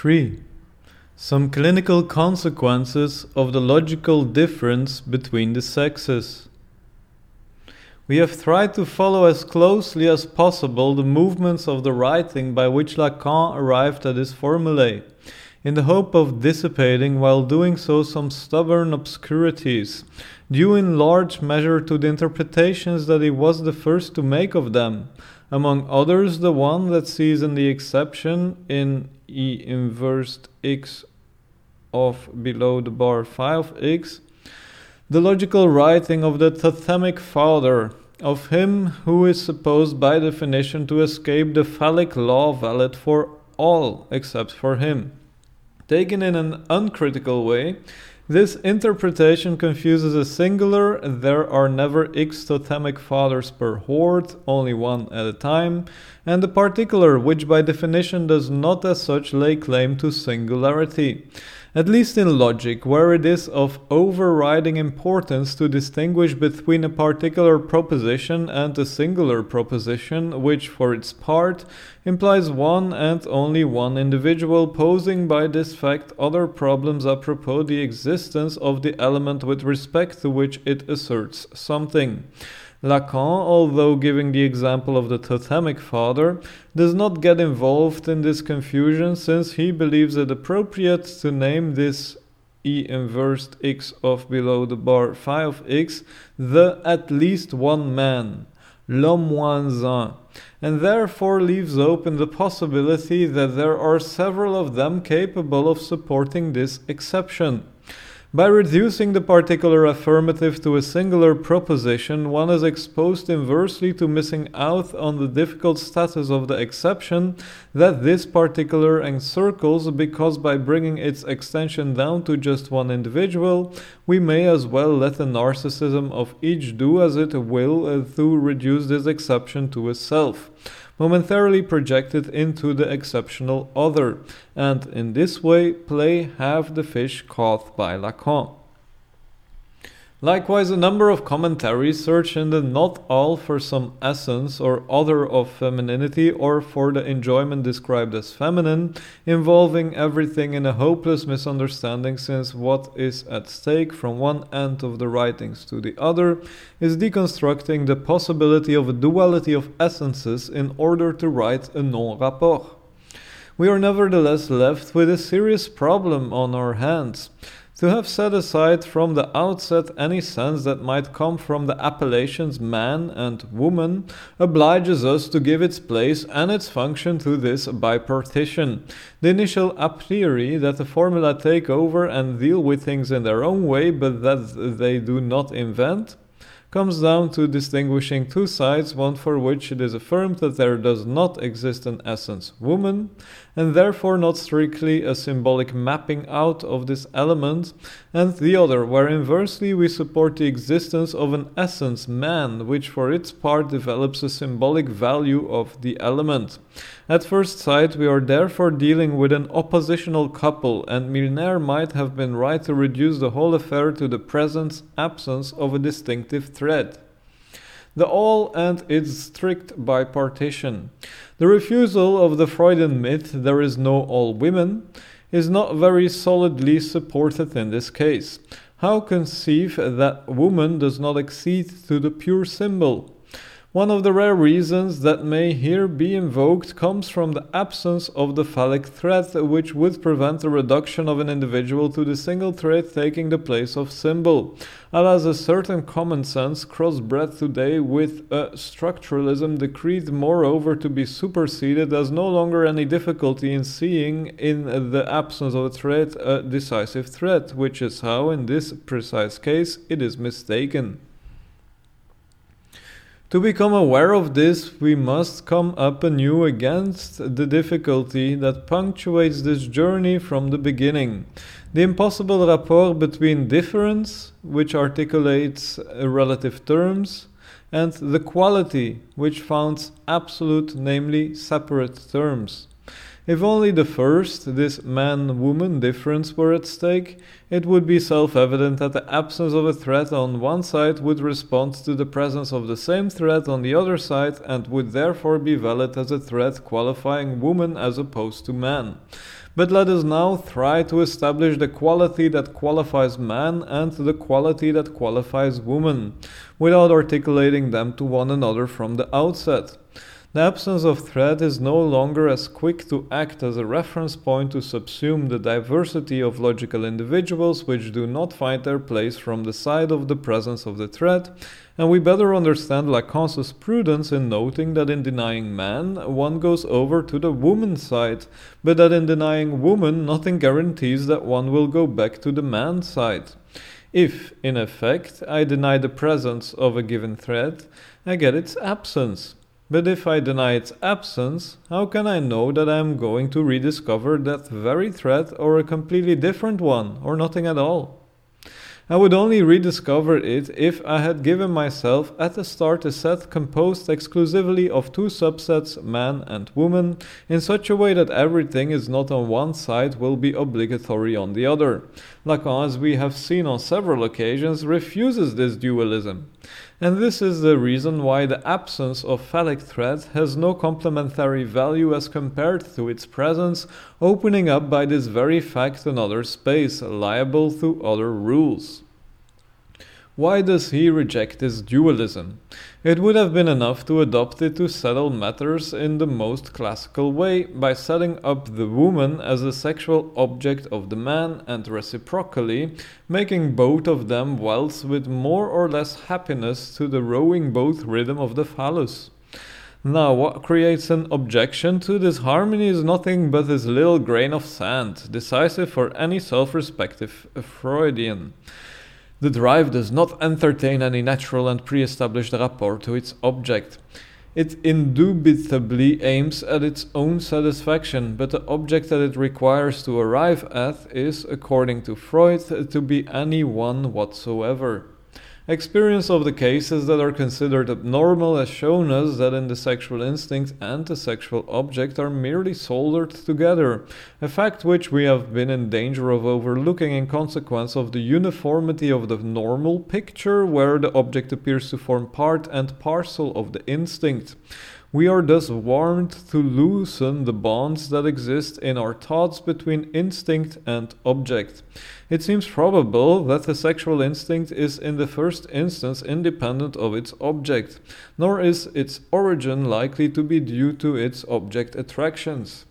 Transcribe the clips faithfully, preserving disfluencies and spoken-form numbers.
three. Some clinical consequences of the logical difference between the sexes. We have tried to follow as closely as possible the movements of the writing by which Lacan arrived at his formulae, in the hope of dissipating while doing so some stubborn obscurities, due in large measure to the interpretations that he was the first to make of them, among others the one that sees in the exception in E inversed x of below the bar phi of x, the logical writing of the totemic father, of him who is supposed by definition to escape the phallic law valid for all except for him. Taken in an uncritical way, this interpretation confuses a singular, there are never x totemic fathers per horde, only one at a time, and the particular, which by definition does not as such lay claim to singularity. At least in logic, where it is of overriding importance to distinguish between a particular proposition and a singular proposition, which for its part implies one and only one individual, posing by this fact other problems apropos the existence of the element with respect to which it asserts something. Lacan, although giving the example of the totemic father, does not get involved in this confusion, since he believes it appropriate to name this E inversed x of below the bar phi of x the at least one man, l'homme moins un, and therefore leaves open the possibility that there are several of them capable of supporting this exception. By reducing the particular affirmative to a singular proposition, one is exposed inversely to missing out on the difficult status of the exception that this particular encircles, because by bringing its extension down to just one individual, we may as well let the narcissism of each do as it will to reduce this exception to a self, momentarily projected into the exceptional other, and in this way play half the fish caught by Lacan. Likewise, a number of commentaries search in the not all for some essence or other of femininity or for the enjoyment described as feminine, involving everything in a hopeless misunderstanding, since what is at stake from one end of the writings to the other is deconstructing the possibility of a duality of essences in order to write a non-rapport. We are nevertheless left with a serious problem on our hands. To have set aside from the outset any sense that might come from the appellations man and woman obliges us to give its place and its function to this bipartition. The initial a priori that the formula take over and deal with things in their own way, but that they do not invent, comes down to distinguishing two sides, one for which it is affirmed that there does not exist an essence woman, and therefore not strictly a symbolic mapping out of this element, and the other where inversely we support the existence of an essence man, which for its part develops a symbolic value of the element. At first sight, we are therefore dealing with an oppositional couple, and Milner might have been right to reduce the whole affair to the presence-absence of a distinctive thread. The all and its strict bipartition. The refusal of the Freudian myth, there is no all women, is not very solidly supported in this case. How conceive that woman does not accede to the pure symbol? One of the rare reasons that may here be invoked comes from the absence of the phallic thread, which would prevent the reduction of an individual to the single thread taking the place of symbol, alas a certain common sense crossbred today with a structuralism decreed moreover to be superseded, as no longer any difficulty in seeing in the absence of a thread a decisive thread, which is how in this precise case it is mistaken. To become aware of this, we must come up anew against the difficulty that punctuates this journey from the beginning. The impossible rapport between difference, which articulates relative terms, and the quality, which founds absolute, namely separate terms. If only the first, this man-woman difference, were at stake, it would be self-evident that the absence of a thread on one side would respond to the presence of the same thread on the other side, and would therefore be valid as a thread qualifying woman as opposed to man. But let us now try to establish the quality that qualifies man and the quality that qualifies woman, without articulating them to one another from the outset. The absence of thread is no longer as quick to act as a reference point to subsume the diversity of logical individuals which do not find their place from the side of the presence of the thread, and we better understand Lacan's prudence in noting that in denying man, one goes over to the woman's side, but that in denying woman, nothing guarantees that one will go back to the man's side. If, in effect, I deny the presence of a given thread, I get its absence. But if I deny its absence, how can I know that I am going to rediscover that very thread or a completely different one, or nothing at all? I would only rediscover it if I had given myself at the start a set composed exclusively of two subsets, man and woman, in such a way that everything is not on one side will be obligatory on the other. Lacan, as we have seen on several occasions, refuses this dualism. And this is the reason why the absence of phallic thread has no complementary value as compared to its presence, opening up by this very fact another space, liable to other rules. Why does he reject this dualism? It would have been enough to adopt it to settle matters in the most classical way, by setting up the woman as a sexual object of the man, and reciprocally, making both of them waltz with more or less happiness to the rowing boat rhythm of the phallus. Now, what creates an objection to this harmony is nothing but this little grain of sand, decisive for any self-respective Freudian. The drive does not entertain any natural and pre-established rapport to its object. It indubitably aims at its own satisfaction, but the object that it requires to arrive at is, according to Freud, to be any one whatsoever. Experience of the cases that are considered abnormal has shown us that in the sexual instinct and the sexual object are merely soldered together, a fact which we have been in danger of overlooking in consequence of the uniformity of the normal picture, where the object appears to form part and parcel of the instinct. We are thus warned to loosen the bonds that exist in our thoughts between instinct and object. It seems probable that the sexual instinct is in the first instance independent of its object, nor is its origin likely to be due to its object attractions.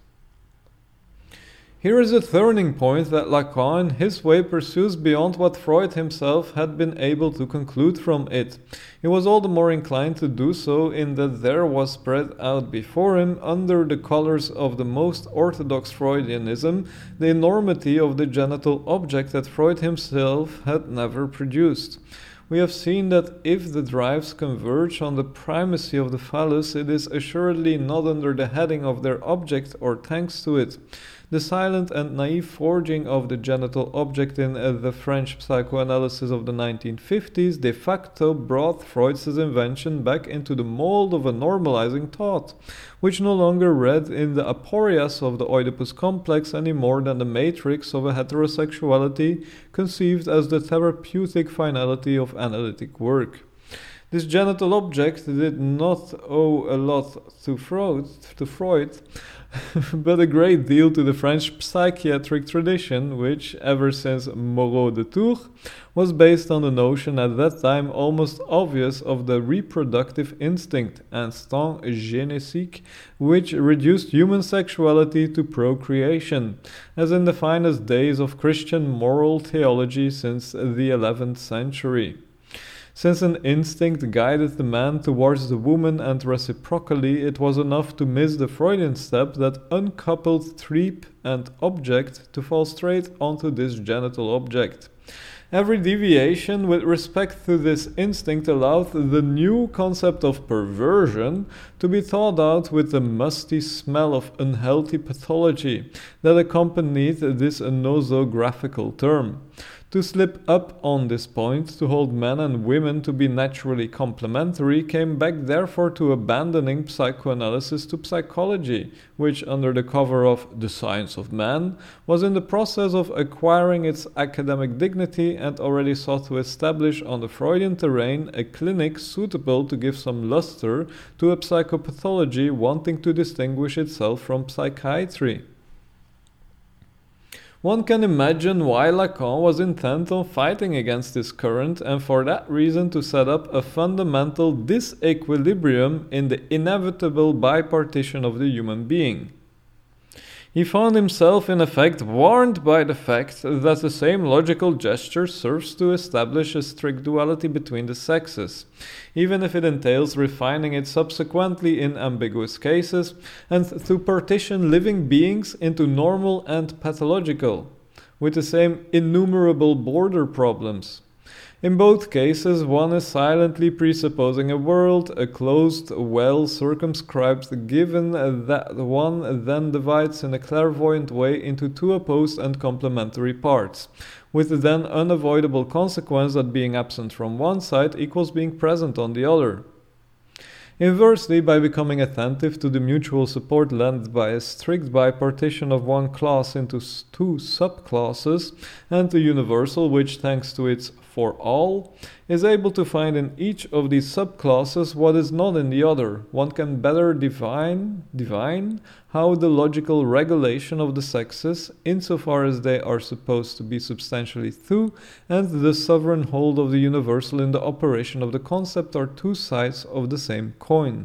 Here is a turning point that Lacan in his way pursues beyond what Freud himself had been able to conclude from it. He was all the more inclined to do so in that there was spread out before him, under the colors of the most orthodox Freudianism, the enormity of the genital object that Freud himself had never produced. We have seen that if the drives converge on the primacy of the phallus, it is assuredly not under the heading of their object or thanks to it. The silent and naive forging of the genital object in uh, the French psychoanalysis of the nineteen fifties de facto brought Freud's invention back into the mold of a normalizing thought, which no longer read in the aporias of the Oedipus complex any more than the matrix of a heterosexuality conceived as the therapeutic finality of analytic work. This genital object did not owe a lot to Freud, to Freud but a great deal to the French psychiatric tradition, which, ever since Moreau de Tours, was based on the notion at that time almost obvious of the reproductive instinct, instinct génétique, which reduced human sexuality to procreation, as in the finest days of Christian moral theology since the eleventh century. Since an instinct guided the man towards the woman and reciprocally, it was enough to miss the Freudian step that uncoupled threep and object to fall straight onto this genital object. Every deviation with respect to this instinct allowed the new concept of perversion to be thought out with the musty smell of unhealthy pathology that accompanied this nosographical term. To slip up on this point, to hold men and women to be naturally complementary, came back therefore to abandoning psychoanalysis to psychology, which, under the cover of the science of man, was in the process of acquiring its academic dignity and already sought to establish on the Freudian terrain a clinic suitable to give some luster to a psychopathology wanting to distinguish itself from psychiatry. One can imagine why Lacan was intent on fighting against this current and for that reason to set up a fundamental disequilibrium in the inevitable bipartition of the human being. He found himself in effect warned by the fact that the same logical gesture serves to establish a strict duality between the sexes, even if it entails refining it subsequently in ambiguous cases, and to partition living beings into normal and pathological, with the same innumerable border problems. In both cases, one is silently presupposing a world, a closed, well-circumscribed given that one then divides in a clairvoyant way into two opposed and complementary parts, with the then unavoidable consequence that being absent from one side equals being present on the other. Inversely, by becoming attentive to the mutual support lent by a strict bipartition of one class into two subclasses, and the universal which, thanks to its for all, is able to find in each of these subclasses what is not in the other, one can better divine, divine how the logical regulation of the sexes, insofar as they are supposed to be substantially two, and the sovereign hold of the universal in the operation of the concept are two sides of the same coin.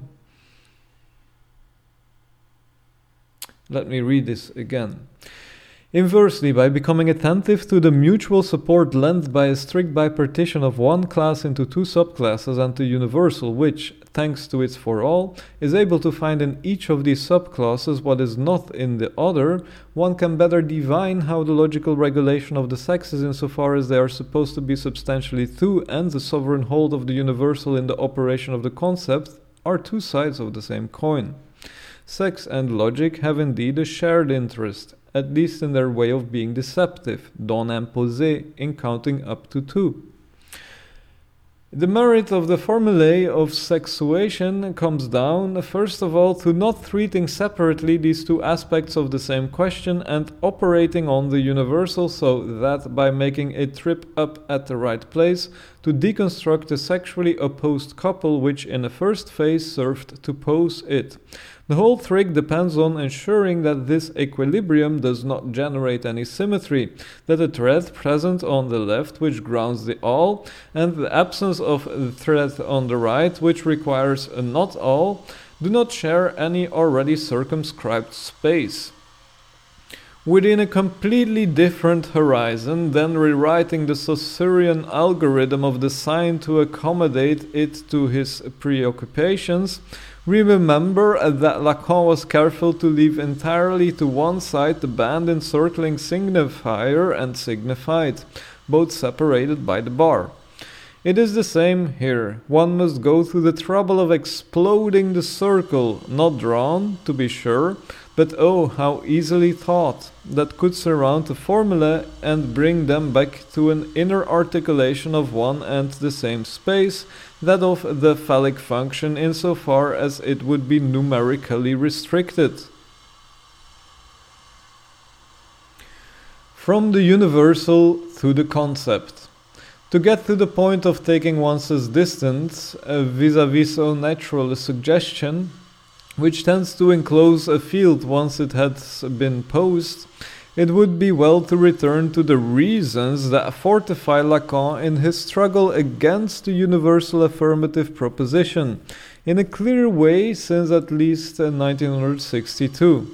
Let me read this again. Inversely, by becoming attentive to the mutual support lent by a strict bipartition of one class into two subclasses and the universal which, thanks to its for all, is able to find in each of these subclasses what is not in the other, one can better divine how the logical regulation of the sexes insofar as they are supposed to be substantially two and the sovereign hold of the universal in the operation of the concept are two sides of the same coin. Sex and logic have indeed a shared interest, at least in their way of being deceptive, don imposé, in counting up to two. The merit of the formulae of sexuation comes down, first of all, to not treating separately these two aspects of the same question and operating on the universal so that, by making it trip up at the right place, to deconstruct the sexually opposed couple which in the first phase served to pose it. The whole trick depends on ensuring that this equilibrium does not generate any symmetry, that the thread present on the left which grounds the all, and the absence of the thread on the right which requires a not all, do not share any already circumscribed space. Within a completely different horizon, then rewriting the Saussurean algorithm of the sign to accommodate it to his preoccupations, remember that Lacan was careful to leave entirely to one side the band encircling signifier and signified, both separated by the bar. It is the same here. One must go through the trouble of exploding the circle, not drawn, to be sure, but oh, how easily thought, that could surround the formulae and bring them back to an inner articulation of one and the same space, that of the phallic function insofar as it would be numerically restricted. From the universal to the concept. To get to the point of taking one's distance uh, vis-à-vis so natural a suggestion, which tends to enclose a field once it has been posed, it would be well to return to the reasons that fortify Lacan in his struggle against the universal affirmative proposition, in a clear way since at least nineteen sixty-two.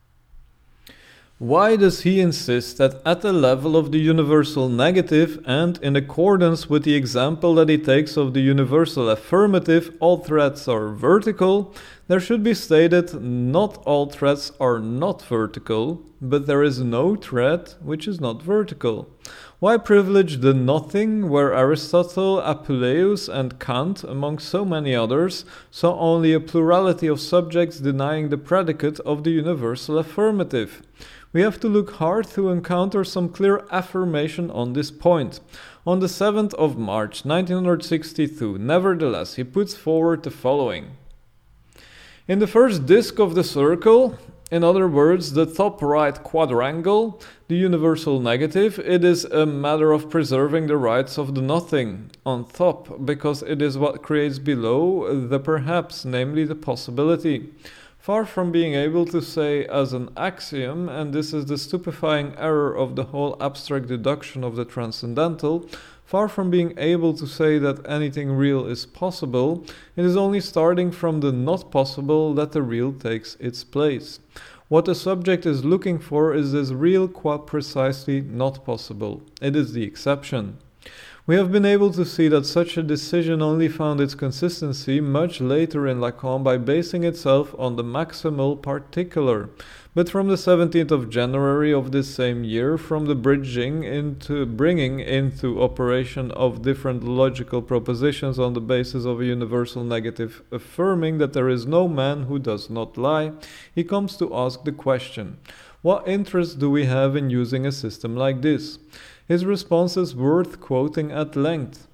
Why does he insist that at the level of the universal negative and in accordance with the example that he takes of the universal affirmative, all threads are vertical, there should be stated not all threads are not vertical, but there is no thread which is not vertical? Why privilege the nothing where Aristotle, Apuleius and Kant, among so many others, saw only a plurality of subjects denying the predicate of the universal affirmative? We have to look hard to encounter some clear affirmation on this point. On the seventh of March nineteen sixty-two, nevertheless, he puts forward the following. In the first disk of the circle, in other words, the top right quadrangle, the universal negative, it is a matter of preserving the rights of the nothing on top, because it is what creates below the perhaps, namely the possibility. far from being able to say as an axiom, and this is the stupefying error of the whole abstract deduction of the transcendental, far from being able to say that anything real is possible, it is only starting from the not possible that the real takes its place. What the subject is looking for is this real qua precisely not possible. It is the exception. We have been able to see that such a decision only found its consistency much later in Lacan by basing itself on the maximal particular. But from the seventeenth of January of this same year, from the bridging into bringing into operation of different logical propositions on the basis of a universal negative affirming that there is no man who does not lie, he comes to ask the question, what interest do we have in using a system like this? His response is worth quoting at length.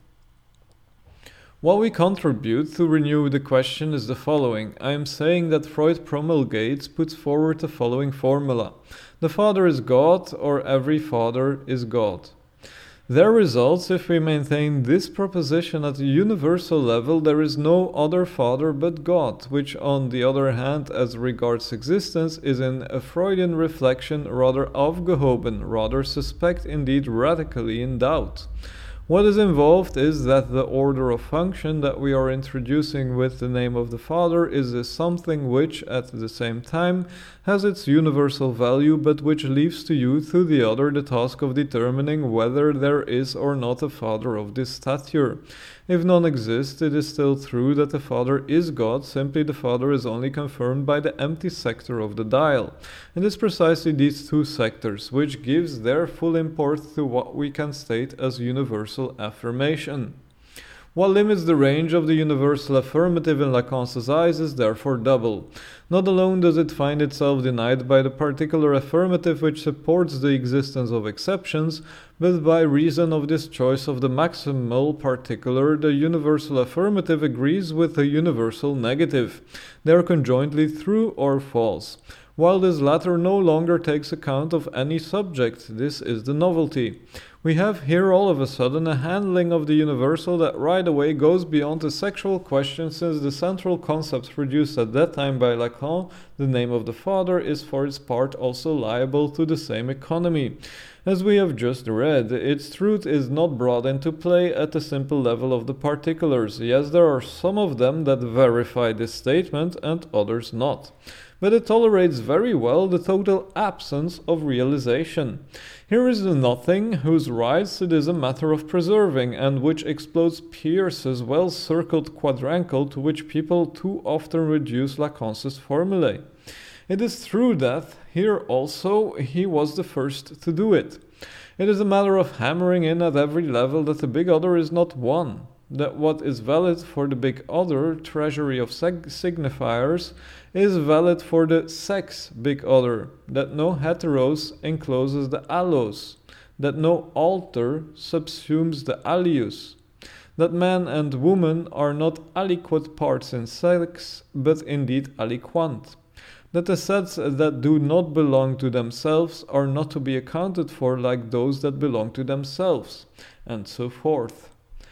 What we contribute to renew the question is the following. I am saying that Freud promulgates, puts forward the following formula. The Father is God, or every Father is God. There results, if we maintain this proposition at a universal level, there is no other Father but God, which on the other hand, as regards existence, is in a Freudian reflection rather aufgehoben, rather suspect, indeed radically in doubt. What is involved is that the order of function that we are introducing with the name of the Father is a something which, at the same time, has its universal value, but which leaves to you, through the other, the task of determining whether there is or not a Father of this stature. If none exists, it is still true that the Father is God, simply the Father is only confirmed by the empty sector of the dial. And it's precisely these two sectors which gives their full import to what we can state as universal affirmation. What limits the range of the universal affirmative in Lacan's eyes is therefore double. Not alone does it find itself denied by the particular affirmative which supports the existence of exceptions, but by reason of this choice of the maximal particular, the universal affirmative agrees with the universal negative. They are conjointly true or false. While this latter no longer takes account of any subject, this is the novelty. We have here all of a sudden a handling of the universal that right away goes beyond the sexual question, since the central concept produced at that time by Lacan, the name of the Father, is for its part also liable to the same economy. As we have just read, its truth is not brought into play at the simple level of the particulars. Yes, there are some of them that verify this statement and others not. But it tolerates very well the total absence of realization. Here is the nothing, whose rights it is a matter of preserving, and which explodes Peirce's well-circled quadrangle to which people too often reduce Lacan's formulae. It is true that, here also, he was the first to do it. It is a matter of hammering in at every level that the big other is not one, that what is valid for the big other, treasury of seg- signifiers, is valid for the sex big other, that no heteros encloses the allos, that no alter subsumes the alius, that man and woman are not aliquot parts in sex, but indeed aliquant, that the sets that do not belong to themselves are not to be accounted for like those that belong to themselves, and so forth.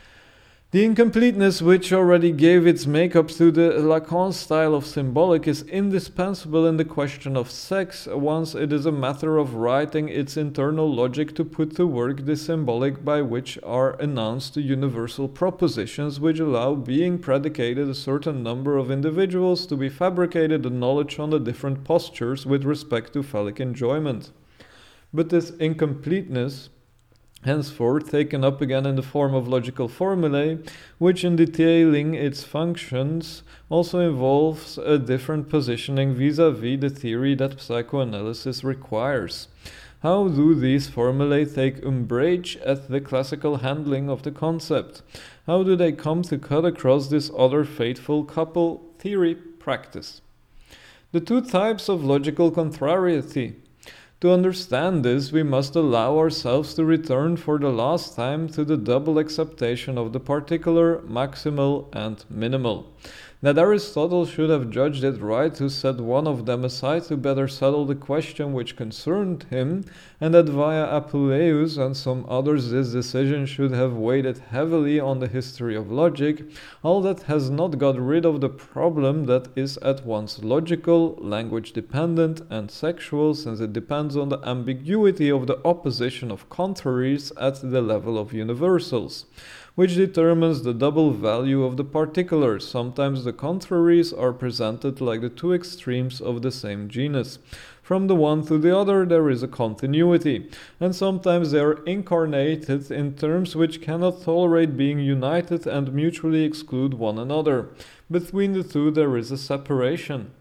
The incompleteness which already gave its makeup to the Lacan style of symbolic is indispensable in the question of sex, once it is a matter of writing its internal logic to put to work the symbolic by which are announced the universal propositions which allow being predicated a certain number of individuals to be fabricated a knowledge on the different postures with respect to phallic enjoyment. But this incompleteness, henceforth taken up again in the form of logical formulae, which in detailing its functions also involves a different positioning vis-à-vis the theory that psychoanalysis requires. How do these formulae take umbrage at the classical handling of the concept? How do they come to cut across this other fateful couple, theory-practice? The two types of logical contrariety. To understand this, we must allow ourselves to return for the last time to the double acceptation of the particular, maximal, and minimal. that Aristotle should have judged it right to set one of them aside to better settle the question which concerned him, and that via Apuleius and some others this decision should have weighed heavily on the history of logic, all that has not got rid of the problem that is at once logical, language-dependent, and sexual, since it depends on the ambiguity of the opposition of contraries at the level of universals, which determines the double value of the particulars. Sometimes the contraries are presented like the two extremes of the same genus. From the one to the other there is a continuity, and sometimes they are incarnated in terms which cannot tolerate being united and mutually exclude one another. Between the two there is a separation.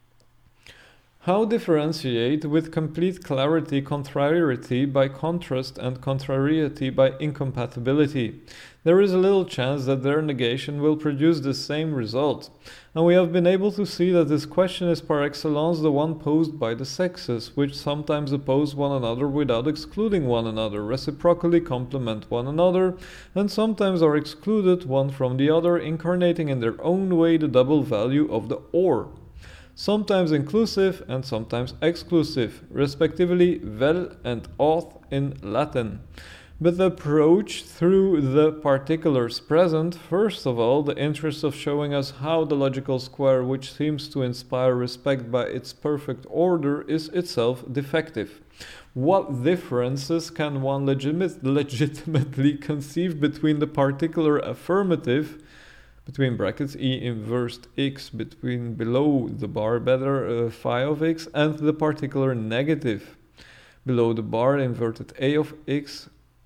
How differentiate with complete clarity contrariety by contrast and contrariety by incompatibility? There is a little chance that their negation will produce the same result, and we have been able to see that this question is par excellence the one posed by the sexes, which sometimes oppose one another without excluding one another, reciprocally complement one another, and sometimes are excluded one from the other, incarnating in their own way the double value of the or. Sometimes inclusive and sometimes exclusive, respectively vel and auth in Latin. But the approach through the particulars present, first of all, the interest of showing us how the logical square, which seems to inspire respect by its perfect order, is itself defective. What differences can one legit- legitimately conceive between the particular affirmative, between brackets e inversed x, between below the bar better uh, phi of x, and the particular negative below the bar inverted a of x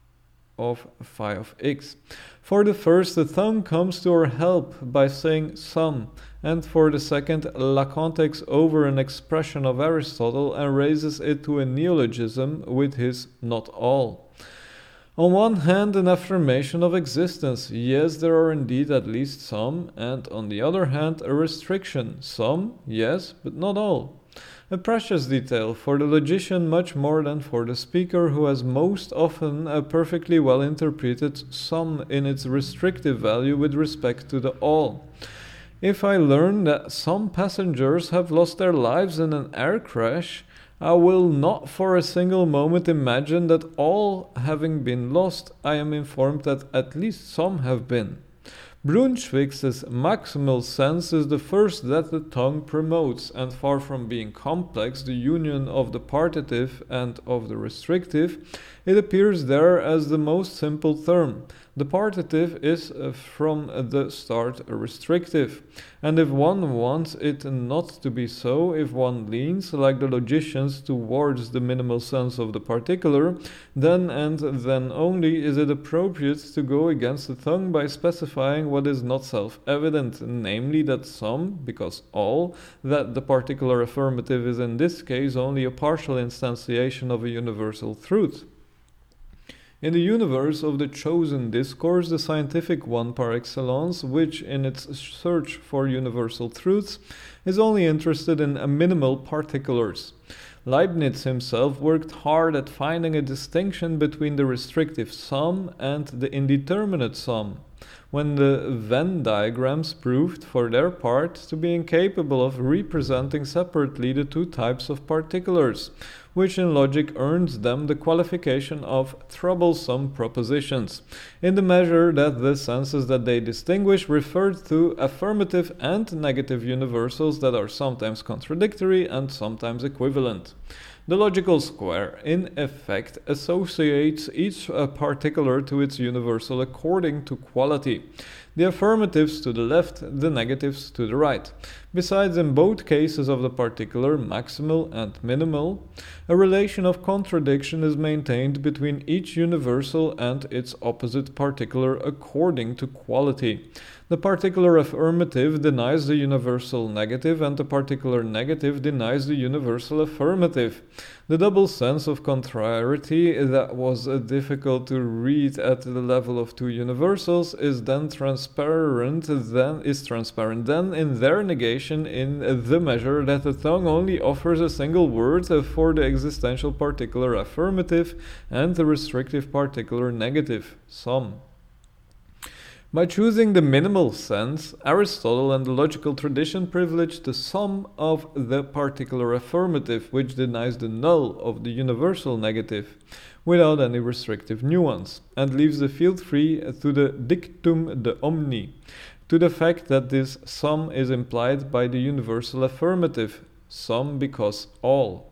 of phi of x? For the first, the tongue comes to our help by saying some, and for the second, Lacan takes over an expression of Aristotle and raises it to a neologism with his not all. On one hand, an affirmation of existence, yes, there are indeed at least some, and on the other hand, a restriction, some, yes, but not all. A precious detail for the logician much more than for the speaker, who has most often a perfectly well interpreted some in its restrictive value with respect to the all. If I learn that some passengers have lost their lives in an air crash, I will not for a single moment imagine that all having been lost, I am informed that at least some have been. Brunswick's maximal sense is the first that the tongue promotes, and far from being complex, the union of the partitive and of the restrictive, it appears there as the most simple term. The partitive is uh, from the start restrictive, and if one wants it not to be so, if one leans, like the logicians, towards the minimal sense of the particular, then and then only is it appropriate to go against the tongue by specifying what is not self-evident, namely that some, because all, that the particular affirmative is in this case only a partial instantiation of a universal truth. In the universe of the chosen discourse, the scientific one par excellence, which in its search for universal truths is only interested in minimal particulars. Leibniz himself worked hard at finding a distinction between the restrictive sum and the indeterminate sum, when the Venn diagrams proved, for their part, to be incapable of representing separately the two types of particulars, which in logic earns them the qualification of troublesome propositions, in the measure that the senses that they distinguish referred to affirmative and negative universals that are sometimes contradictory and sometimes equivalent. The logical square, in effect, associates each uh, particular to its universal according to quality, the affirmatives to the left, the negatives to the right. Besides, in both cases of the particular, maximal and minimal, a relation of contradiction is maintained between each universal and its opposite particular according to quality. The particular affirmative denies the universal negative, and the particular negative denies the universal affirmative. The double sense of contrariety that was uh, difficult to read at the level of two universals is then transparent then is transparent then in their negation, in the measure that the tongue only offers a single word for the existential particular affirmative and the restrictive particular negative, some. By choosing the minimal sense, Aristotle and the logical tradition privilege the sum of the particular affirmative, which denies the null of the universal negative, without any restrictive nuance, and leaves the field free to the dictum de omni, to the fact that this sum is implied by the universal affirmative, some because all.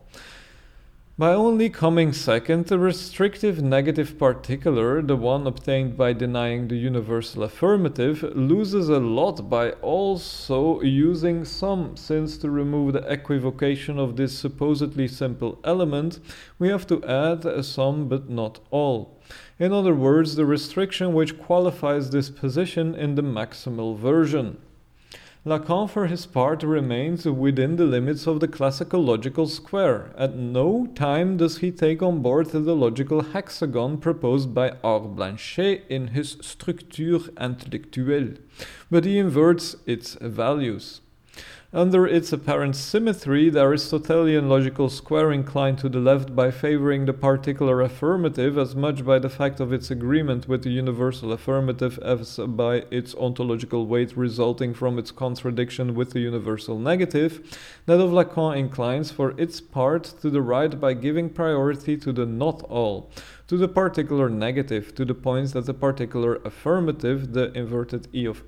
By only coming second, the restrictive negative particular, the one obtained by denying the universal affirmative, loses a lot by also using some, since to remove the equivocation of this supposedly simple element, we have to add a some but not all. In other words, the restriction which qualifies this position in the maximal version. Lacan, for his part, remains within the limits of the classical logical square. At no time does he take on board the logical hexagon proposed by R. Blanchet in his Structure intellectuelle, but he inverts its values. Under its apparent symmetry, the Aristotelian logical square inclined to the left by favoring the particular affirmative as much by the fact of its agreement with the universal affirmative as by its ontological weight resulting from its contradiction with the universal negative, that of Lacan inclines for its part to the right by giving priority to the not all, to the particular negative, to the point that the particular affirmative, the inverted E of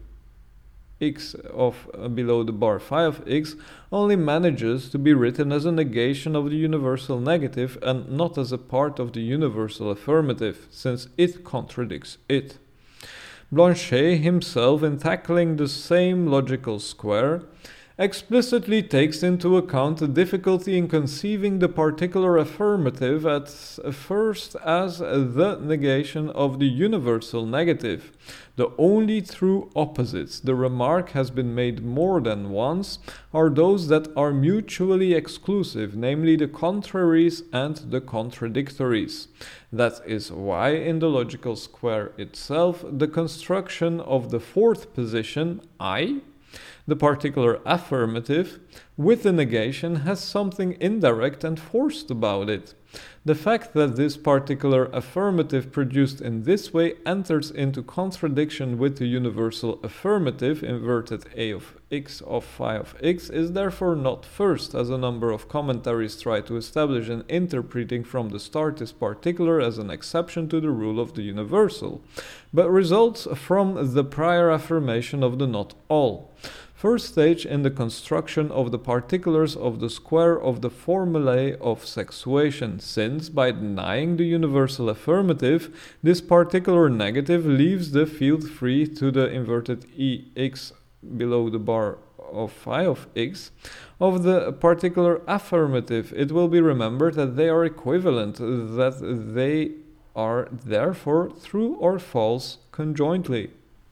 x of uh, below the bar phi of x, only manages to be written as a negation of the universal negative and not as a part of the universal affirmative, since it contradicts it. Blanchet himself, in tackling the same logical square, explicitly takes into account the difficulty in conceiving the particular affirmative at first as the negation of the universal negative. The only true opposites, the remark has been made more than once, are those that are mutually exclusive, namely the contraries and the contradictories. That is why in the logical square itself, the construction of the fourth position, I, the particular affirmative, with the negation has something indirect and forced about it. The fact that this particular affirmative produced in this way enters into contradiction with the universal affirmative, inverted A of x of phi of x, is therefore not first, as a number of commentaries try to establish in interpreting from the start this particular as an exception to the rule of the universal, but results from the prior affirmation of the not all. First stage in the construction of the particulars of the square of the formulae of sexuation, since by denying the universal affirmative, this particular negative leaves the field free to the inverted ex below the bar of phi of x of the particular affirmative. It will be remembered that they are equivalent, that they are therefore true or false conjointly.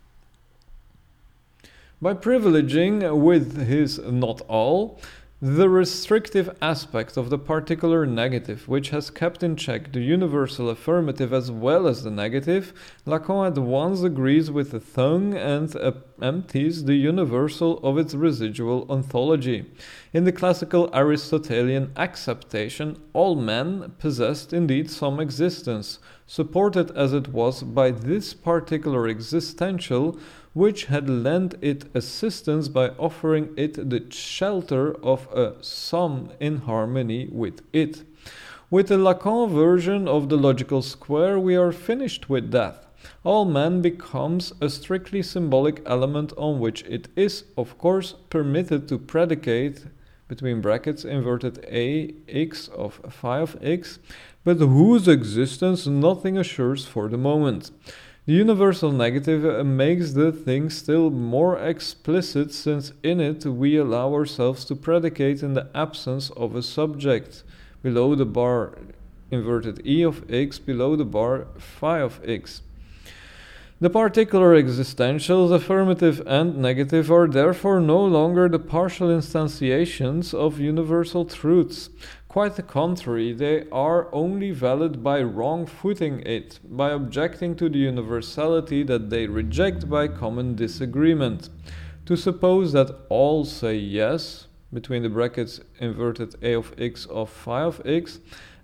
By privileging with his not all the restrictive aspect of the particular negative, which has kept in check the universal affirmative as well as the negative, Lacan at once agrees with the tongue and uh, empties the universal of its residual ontology. In the classical Aristotelian acceptation, all men possessed indeed some existence, supported as it was by this particular existential, which had lent it assistance by offering it the shelter of a some in harmony with it. With the Lacan version of the logical square, we are finished with that. All man becomes a strictly symbolic element on which it is, of course, permitted to predicate, between brackets, inverted a x of phi of x, but whose existence nothing assures for the moment. The universal negative makes the thing still more explicit, since in it we allow ourselves to predicate in the absence of a subject, below the bar inverted e of x, below the bar phi of x. The particular existentials, affirmative and negative, are therefore no longer the partial instantiations of universal truths. Quite the contrary, they are only valid by wrong-footing it, by objecting to the universality that they reject by common disagreement. To suppose that all say yes, between the brackets inverted a of x of phi of x,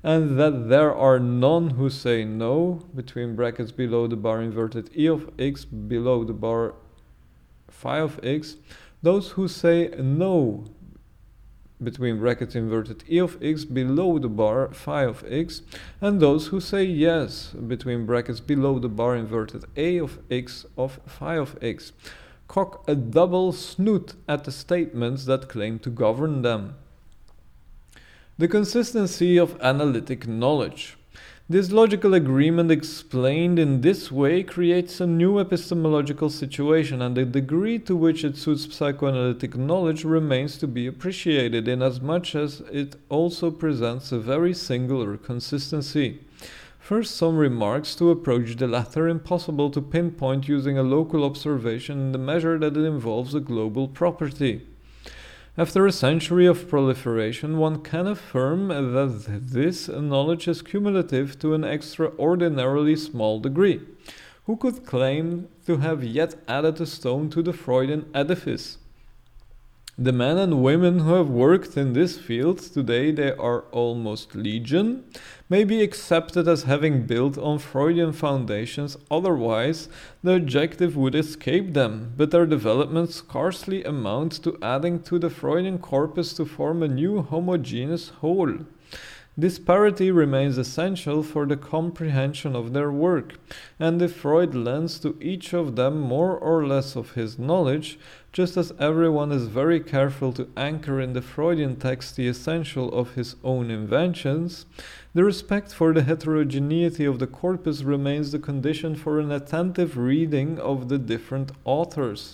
and that there are none who say no, between brackets below the bar inverted e of x below the bar phi of x, those who say no, between brackets inverted e of x below the bar phi of x, and those who say yes, between brackets below the bar inverted a of x of phi of x, cock a double snoot at the statements that claim to govern them. The consistency of analytic knowledge. This logical agreement explained in this way creates a new epistemological situation, and the degree to which it suits psychoanalytic knowledge remains to be appreciated, inasmuch as it also presents a very singular consistency. First, some remarks to approach the latter impossible to pinpoint using a local observation in the measure that it involves a global property. After a century of proliferation, one can affirm that this knowledge is cumulative to an extraordinarily small degree. Who could claim to have yet added a stone to the Freudian edifice? The men and women who have worked in this field, today they are almost legion, may be accepted as having built on Freudian foundations, otherwise the adjective would escape them, but their development scarcely amounts to adding to the Freudian corpus to form a new homogeneous whole. Disparity remains essential for the comprehension of their work, and if Freud lends to each of them more or less of his knowledge, just as everyone is very careful to anchor in the Freudian text the essential of his own inventions, the respect for the heterogeneity of the corpus remains the condition for an attentive reading of the different authors.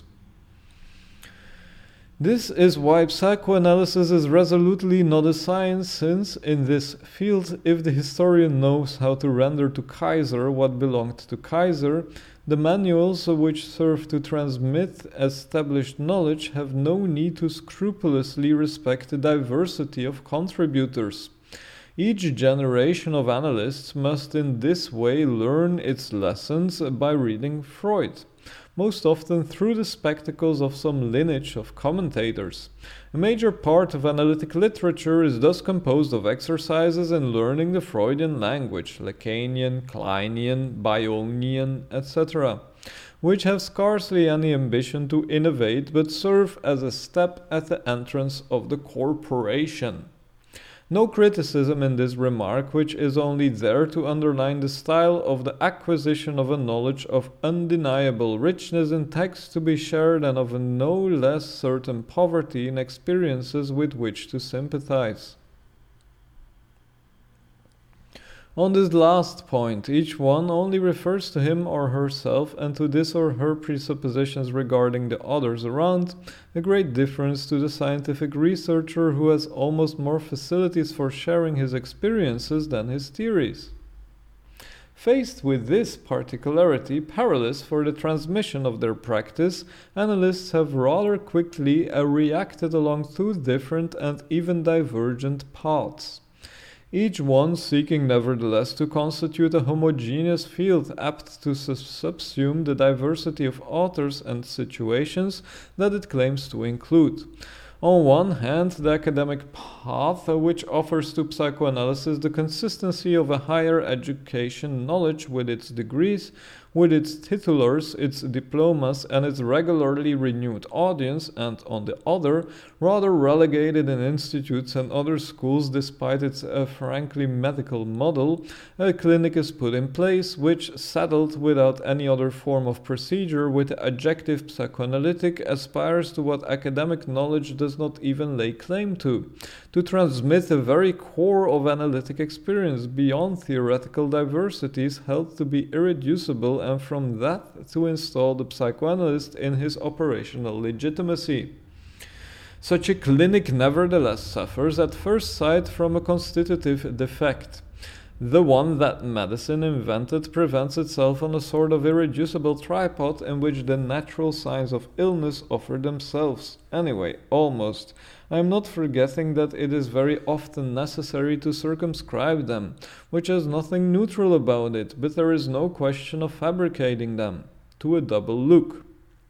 This is why psychoanalysis is resolutely not a science, since, in this field, if the historian knows how to render to Kaiser what belonged to Kaiser, the manuals which serve to transmit established knowledge have no need to scrupulously respect the diversity of contributors. Each generation of analysts must in this way learn its lessons by reading Freud, most often through the spectacles of some lineage of commentators. A major part of analytic literature is thus composed of exercises in learning the Freudian language, Lacanian, Kleinian, Bionian, et cetera, which have scarcely any ambition to innovate but serve as a step at the entrance of the corporation. No criticism in this remark, which is only there to underline the style of the acquisition of a knowledge of undeniable richness in text to be shared and of a no less certain poverty in experiences with which to sympathize. On this last point, each one only refers to him or herself and to this or her presuppositions regarding the others around, a great difference to the scientific researcher who has almost more facilities for sharing his experiences than his theories. Faced with this particularity, perilous for the transmission of their practice, analysts have rather quickly uh, reacted along two different and even divergent paths, each one seeking nevertheless to constitute a homogeneous field apt to subsume the diversity of authors and situations that it claims to include. On one hand, the academic path, which offers to psychoanalysis the consistency of a higher education knowledge with its degrees, with its titulars, its diplomas, and its regularly renewed audience, and on the other, rather relegated in institutes and other schools despite its uh, frankly medical model, a clinic is put in place which, saddled without any other form of procedure with the adjective psychoanalytic, aspires to what academic knowledge does not even lay claim to, to transmit the very core of analytic experience beyond theoretical diversities held to be irreducible, and from that to install the psychoanalyst in his operational legitimacy. Such a clinic nevertheless suffers at first sight from a constitutive defect. The one that medicine invented prevents itself on a sort of irreducible tripod in which the natural signs of illness offer themselves. Anyway, almost. I am not forgetting that it is very often necessary to circumscribe them, which has nothing neutral about it, but there is no question of fabricating them, to a double look.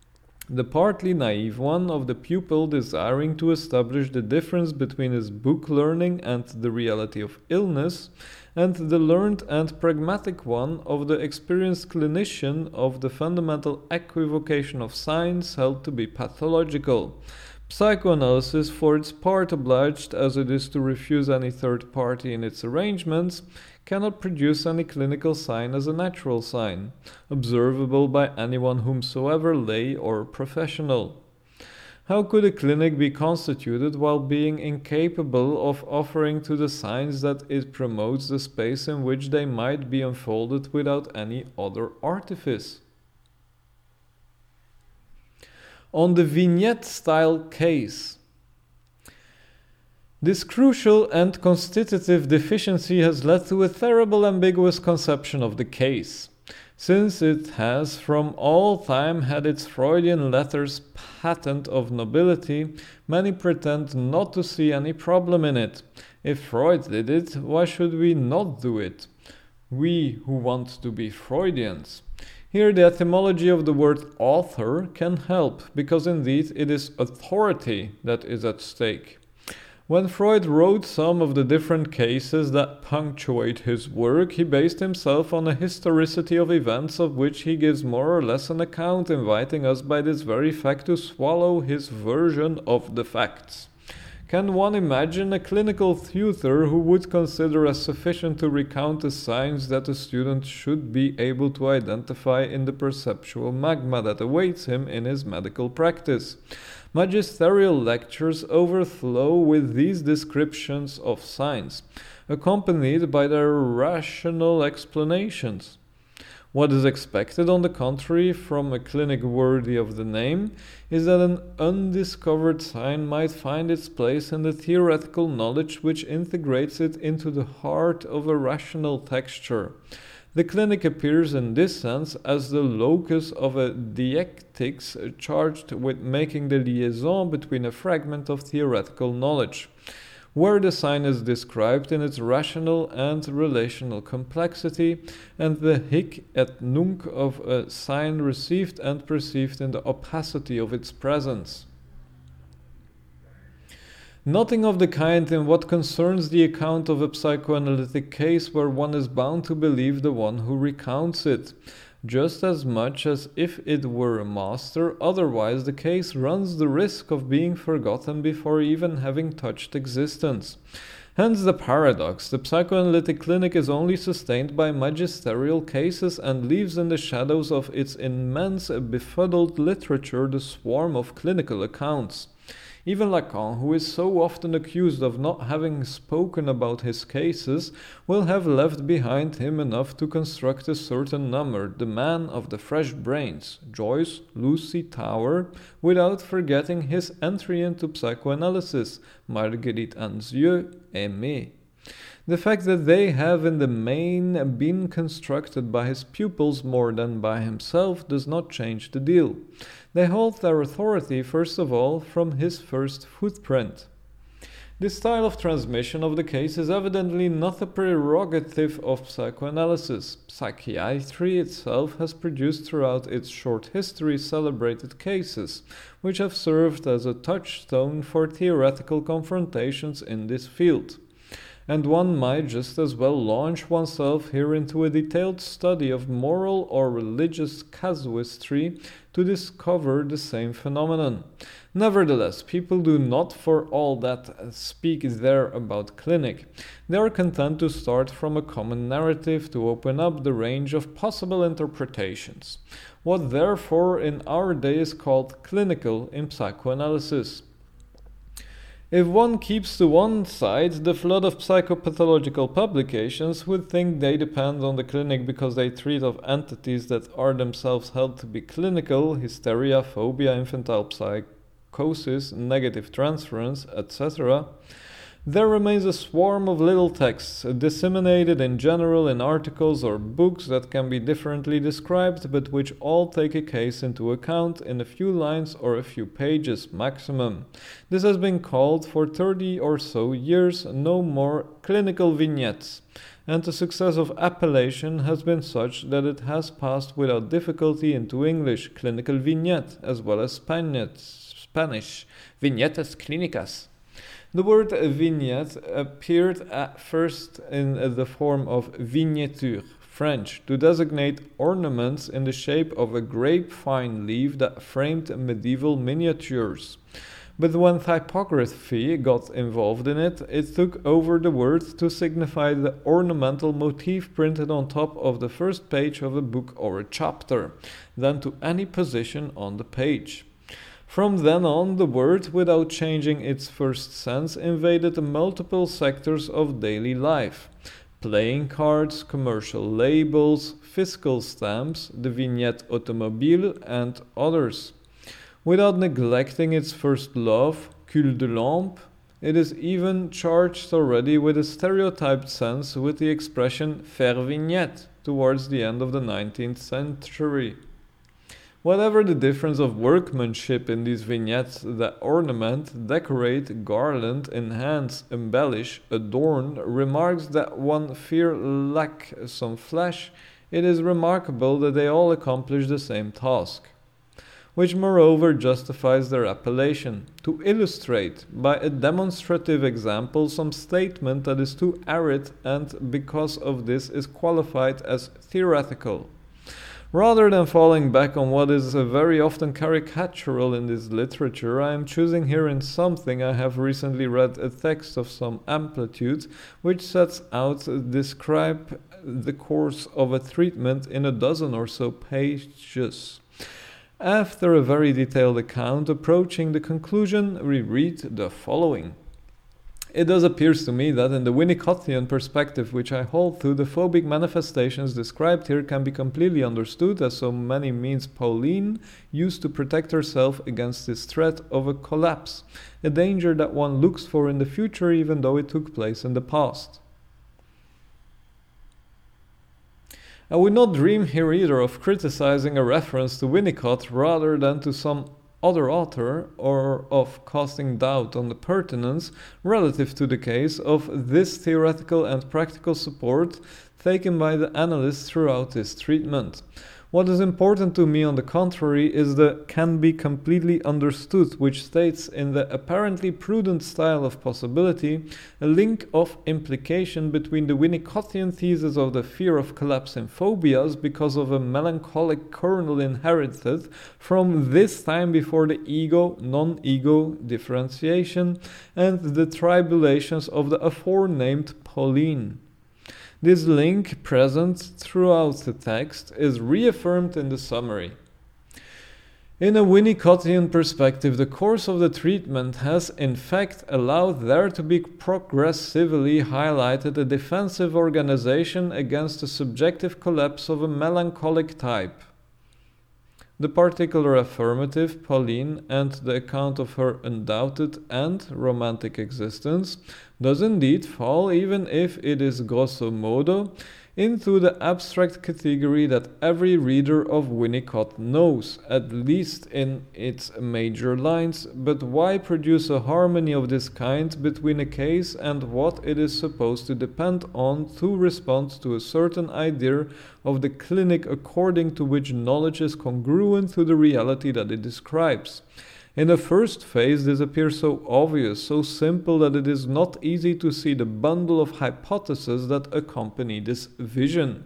the partly naive one of the pupil desiring to establish the difference between his book learning and the reality of illness, and the learned and pragmatic one of the experienced clinician of the fundamental equivocation of science held to be pathological. Psychoanalysis, for its part, obliged as it is to refuse any third party in its arrangements, cannot produce any clinical sign as a natural sign, observable by anyone whomsoever, lay or professional. How could a clinic be constituted while being incapable of offering to the signs that it promotes the space in which they might be unfolded without any other artifice? On the vignette-style case. This crucial and constitutive deficiency has led to a terrible ambiguous conception of the case, since it has from all time had its Freudian letters patent of nobility. Many pretend not to see any problem in it. If Freud did it, why should we not do it? We who want to be Freudians. Here the etymology of the word author can help, because indeed it is authority that is at stake. When Freud wrote some of the different cases that punctuate his work, he based himself on a historicity of events of which he gives more or less an account, inviting us by this very fact to swallow his version of the facts. Can one imagine a clinical tutor who would consider as sufficient to recount the signs that a student should be able to identify in the perceptual magma that awaits him in his medical practice? Magisterial lectures overflow with these descriptions of signs, accompanied by their rational explanations. What is expected, on the contrary, from a clinic worthy of the name, is that an undiscovered sign might find its place in the theoretical knowledge which integrates it into the heart of a rational texture. The clinic appears in this sense as the locus of a dialectics charged with making the liaison between a fragment of theoretical knowledge, where the sign is described in its rational and relational complexity, and the hic et nunc of a sign received and perceived in the opacity of its presence. Nothing of the kind in what concerns the account of a psychoanalytic case where one is bound to believe the one who recounts it, just as much as if it were a master. Otherwise the case runs the risk of being forgotten before even having touched existence. Hence the paradox: the psychoanalytic clinic is only sustained by magisterial cases and leaves in the shadows of its immense befuddled literature the swarm of clinical accounts. Even Lacan, who is so often accused of not having spoken about his cases, will have left behind him enough to construct a certain number, the man of the fresh brains, Joyce, Lucy Tower, without forgetting his entry into psychoanalysis, Marguerite Anzieux, Aimée. The fact that they have in the main been constructed by his pupils more than by himself does not change the deal. They hold their authority, first of all, from his first footprint. This style of transmission of the case is evidently not a prerogative of psychoanalysis. Psychiatry itself has produced throughout its short history celebrated cases, which have served as a touchstone for theoretical confrontations in this field. And one might just as well launch oneself here into a detailed study of moral or religious casuistry to discover the same phenomenon. Nevertheless, people do not for all that speak there about clinic. They are content to start from a common narrative to open up the range of possible interpretations. What therefore in our day is called clinical in psychoanalysis. If one keeps to one side, the flood of psychopathological publications would think they depend on the clinic because they treat of entities that are themselves held to be clinical: hysteria, phobia, infantile psychosis, negative transference, et cetera. There remains a swarm of little texts, disseminated in general in articles or books that can be differently described, but which all take a case into account in a few lines or a few pages maximum. This has been called for thirty or so years no more clinical vignettes, and the success of appellation has been such that it has passed without difficulty into English, clinical vignette, as well as Spanish, Spanish vignetas clínicas. The word vignette appeared at first in the form of vigneture, French, to designate ornaments in the shape of a grapevine leaf that framed medieval miniatures. But when typography got involved in it, it took over the word to signify the ornamental motif printed on top of the first page of a book or a chapter, then to any position on the page. From then on, the word, without changing its first sense, invaded the multiple sectors of daily life. Playing cards, commercial labels, fiscal stamps, the vignette automobile, and others. Without neglecting its first love, cul de lampe, it is even charged already with a stereotyped sense with the expression faire vignette towards the end of the nineteenth century. Whatever the difference of workmanship in these vignettes that ornament, decorate, garland, enhance, embellish, adorn, remarks that one fear lack some flesh, it is remarkable that they all accomplish the same task, which moreover justifies their appellation, to illustrate by a demonstrative example some statement that is too arid and because of this is qualified as theoretical. Rather than falling back on what is very often caricatural in this literature, I am choosing here in something I have recently read a text of some amplitude, which sets out to describe the course of a treatment in a dozen or so pages. After a very detailed account approaching the conclusion, we read the following. It thus appears to me that in the Winnicottian perspective which I hold to, the phobic manifestations described here can be completely understood as so many means Pauline used to protect herself against this threat of a collapse, a danger that one looks for in the future even though it took place in the past. I would not dream here either of criticizing a reference to Winnicott rather than to some other author, or of casting doubt on the pertinence relative to the case of this theoretical and practical support taken by the analyst throughout this treatment. What is important to me, on the contrary, is the can be completely understood, which states in the apparently prudent style of possibility a link of implication between the Winnicottian thesis of the fear of collapse in phobias because of a melancholic kernel inherited from this time before the ego non-ego differentiation and the tribulations of the aforenamed Pauline. This link, present throughout the text, is reaffirmed in the summary. In a Winnicottian perspective, the course of the treatment has in fact allowed there to be progressively highlighted a defensive organization against the subjective collapse of a melancholic type. The particular affirmative, Pauline, and the account of her undoubted and romantic existence does indeed fall, even if it is grosso modo, into the abstract category that every reader of Winnicott knows, at least in its major lines. But why produce a harmony of this kind between a case and what it is supposed to depend on to respond to a certain idea of the clinic according to which knowledge is congruent to the reality that it describes? In the first phase, this appears so obvious, so simple, that it is not easy to see the bundle of hypotheses that accompany this vision.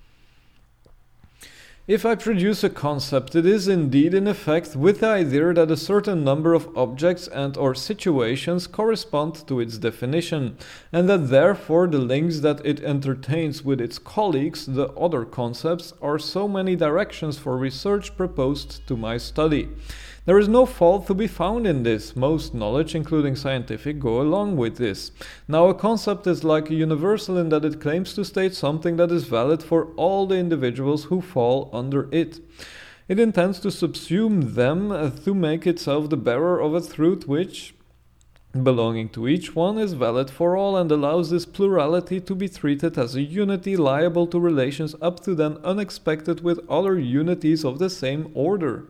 If I produce a concept, it is indeed in effect with the idea that a certain number of objects and or situations correspond to its definition, and that therefore the links that it entertains with its colleagues, the other concepts, are so many directions for research proposed to my study. There is no fault to be found in this. Most knowledge, including scientific, go along with this. Now, a concept is like a universal in that it claims to state something that is valid for all the individuals who fall under it. It intends to subsume them to make itself the bearer of a truth which, belonging to each one is valid for all and allows this plurality to be treated as a unity liable to relations up to then unexpected with other unities of the same order.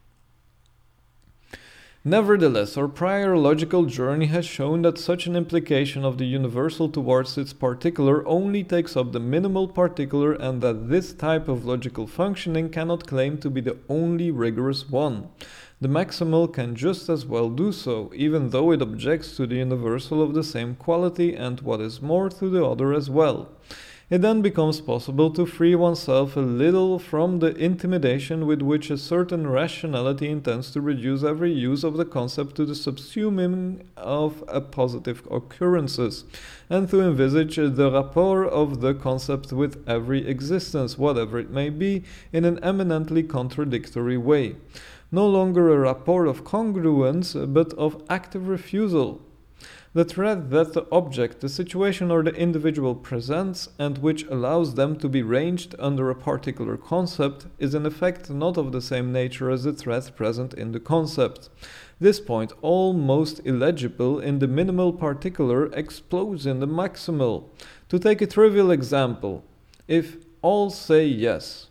Nevertheless, our prior logical journey has shown that such an implication of the universal towards its particular only takes up the minimal particular, and that this type of logical functioning cannot claim to be the only rigorous one. The maximal can just as well do so, even though it objects to the universal of the same quality and, what is more, to the other as well. It then becomes possible to free oneself a little from the intimidation with which a certain rationality intends to reduce every use of the concept to the subsuming of a positive occurrences, and to envisage the rapport of the concept with every existence, whatever it may be, in an eminently contradictory way. No longer a rapport of congruence, but of active refusal. The threat that the object, the situation, or the individual presents, and which allows them to be ranged under a particular concept, is in effect not of the same nature as the threat present in the concept. This point, almost illegible in the minimal particular, explodes in the maximal. To take a trivial example, if all say yes,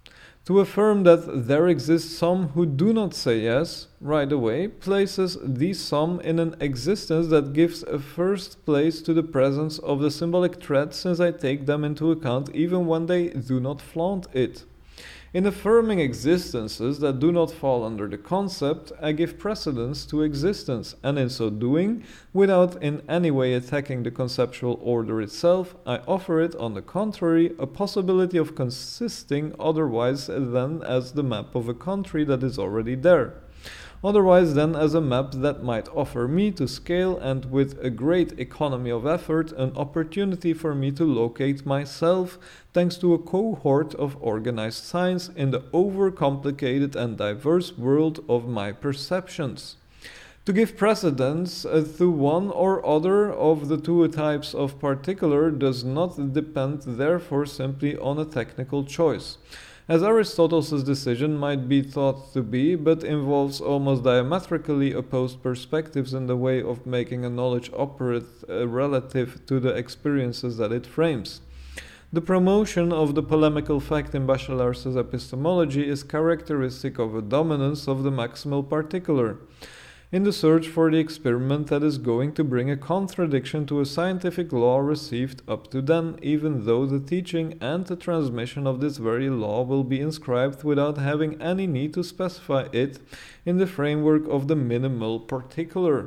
to affirm that there exist some who do not say yes right away places these some in an existence that gives a first place to the presence of the symbolic threat, since I take them into account even when they do not flaunt it. In affirming existences that do not fall under the concept, I give precedence to existence, and in so doing, without in any way attacking the conceptual order itself, I offer it, on the contrary, a possibility of consisting otherwise than as the map of a country that is already there. Otherwise than as a map that might offer me to scale, and with a great economy of effort, an opportunity for me to locate myself, thanks to a cohort of organized signs in the overcomplicated and diverse world of my perceptions. To give precedence uh, to one or other of the two types of particular does not depend therefore simply on a technical choice, as Aristotle's decision might be thought to be, but involves almost diametrically opposed perspectives in the way of making a knowledge operate uh, relative to the experiences that it frames. The promotion of the polemical fact in Bachelar's epistemology is characteristic of a dominance of the maximal particular, in the search for the experiment that is going to bring a contradiction to a scientific law received up to then, even though the teaching and the transmission of this very law will be inscribed without having any need to specify it in the framework of the minimal particular.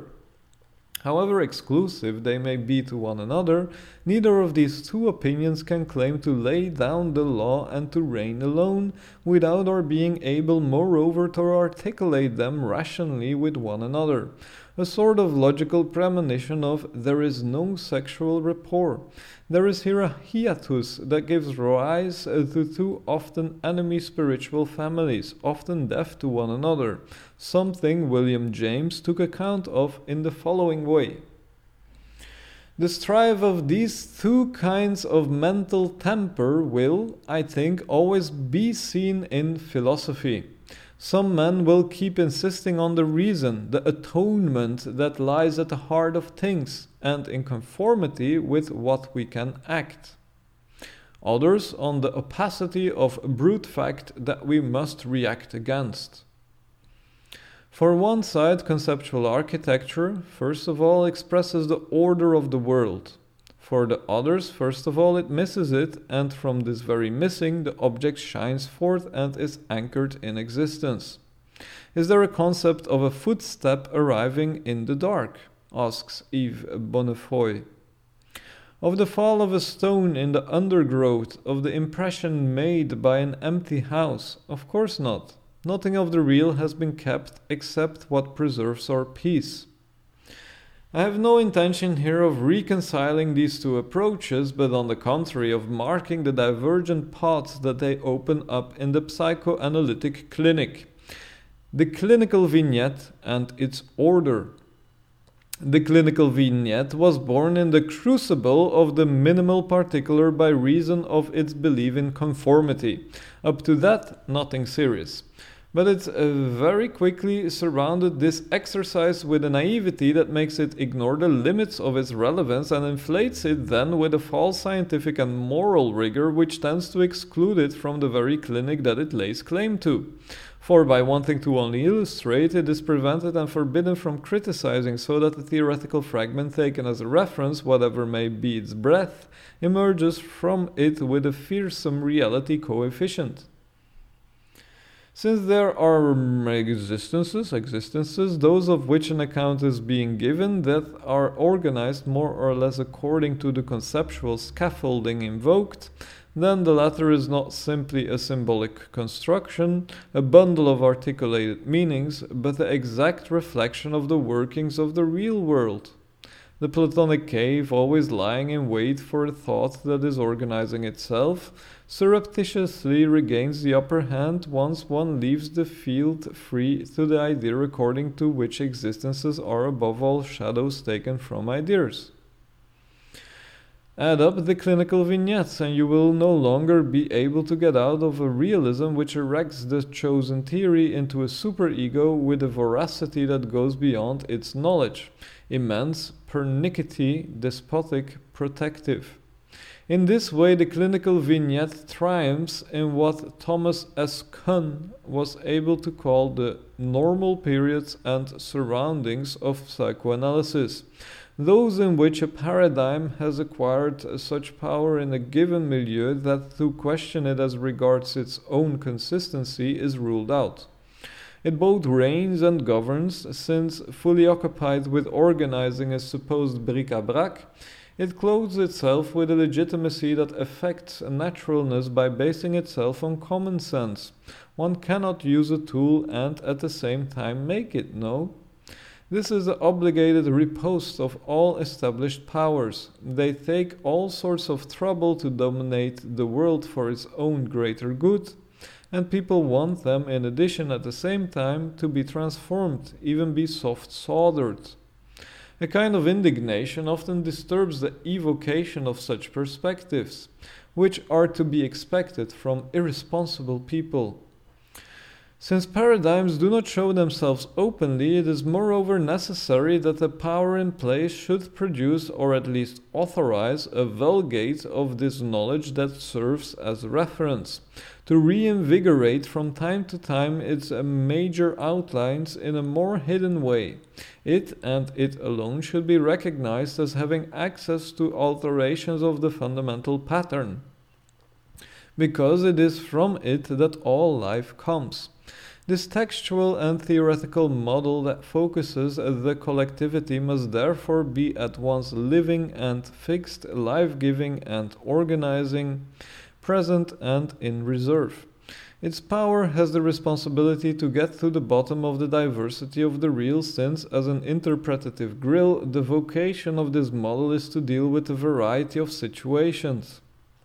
However exclusive they may be to one another, neither of these two opinions can claim to lay down the law and to reign alone, without our being able moreover to articulate them rationally with one another. A sort of logical premonition of there is no sexual rapport. There is here a hiatus that gives rise to two often enemy spiritual families, often deaf to one another, something William James took account of in the following way. The strife of these two kinds of mental temper will, I think, always be seen in philosophy. Some men will keep insisting on the reason, the atonement that lies at the heart of things, and in conformity with what we can act. Others on the opacity of brute fact that we must react against. For one side, conceptual architecture, first of all, expresses the order of the world. For the others, first of all, it misses it, and from this very missing, the object shines forth and is anchored in existence. Is there a concept of a footstep arriving in the dark? Asks Yves Bonnefoy. Of the fall of a stone in the undergrowth, of the impression made by an empty house? Of course not. Nothing of the real has been kept except what preserves our peace. I have no intention here of reconciling these two approaches, but on the contrary of marking the divergent paths that they open up in the psychoanalytic clinic. The clinical vignette and its order. The clinical vignette was born in the crucible of the minimal particular by reason of its belief in conformity. Up to that, nothing serious. But it uh, very quickly surrounded this exercise with a naivety that makes it ignore the limits of its relevance and inflates it then with a false scientific and moral rigor which tends to exclude it from the very clinic that it lays claim to. For by wanting to only illustrate, it is prevented and forbidden from criticizing, so that the theoretical fragment taken as a reference, whatever may be its breadth, emerges from it with a fearsome reality coefficient. Since there are existences, existences, those of which an account is being given, that are organized more or less according to the conceptual scaffolding invoked, then the latter is not simply a symbolic construction, a bundle of articulated meanings, but the exact reflection of the workings of the real world. The Platonic cave, always lying in wait for a thought that is organizing itself, surreptitiously regains the upper hand once one leaves the field free to the idea according to which existences are above all shadows taken from ideas. Add up the clinical vignettes, and you will no longer be able to get out of a realism which erects the chosen theory into a superego with a voracity that goes beyond its knowledge, immense, pernickety, despotic, protective. In this way, the clinical vignette triumphs in what Thomas S. Kuhn was able to call the normal periods and surroundings of psychoanalysis, those in which a paradigm has acquired such power in a given milieu that to question it as regards its own consistency is ruled out. It both reigns and governs, since, fully occupied with organizing a supposed bric-a-brac, it clothes itself with a legitimacy that affects naturalness by basing itself on common sense. One cannot use a tool and at the same time make it, no? This is the obligated riposte of all established powers. They take all sorts of trouble to dominate the world for its own greater good, and people want them in addition at the same time to be transformed, even be soft soldered. A kind of indignation often disturbs the evocation of such perspectives, which are to be expected from irresponsible people. Since paradigms do not show themselves openly, it is moreover necessary that the power in place should produce or at least authorize a vulgate of this knowledge that serves as reference, to reinvigorate from time to time its major outlines in a more hidden way. It and it alone should be recognized as having access to alterations of the fundamental pattern, because it is from it that all life comes. This textual and theoretical model that focuses the collectivity must therefore be at once living and fixed, life-giving and organizing, present and in reserve. Its power has the responsibility to get to the bottom of the diversity of the real, since, as an interpretative grill, the vocation of this model is to deal with a variety of situations.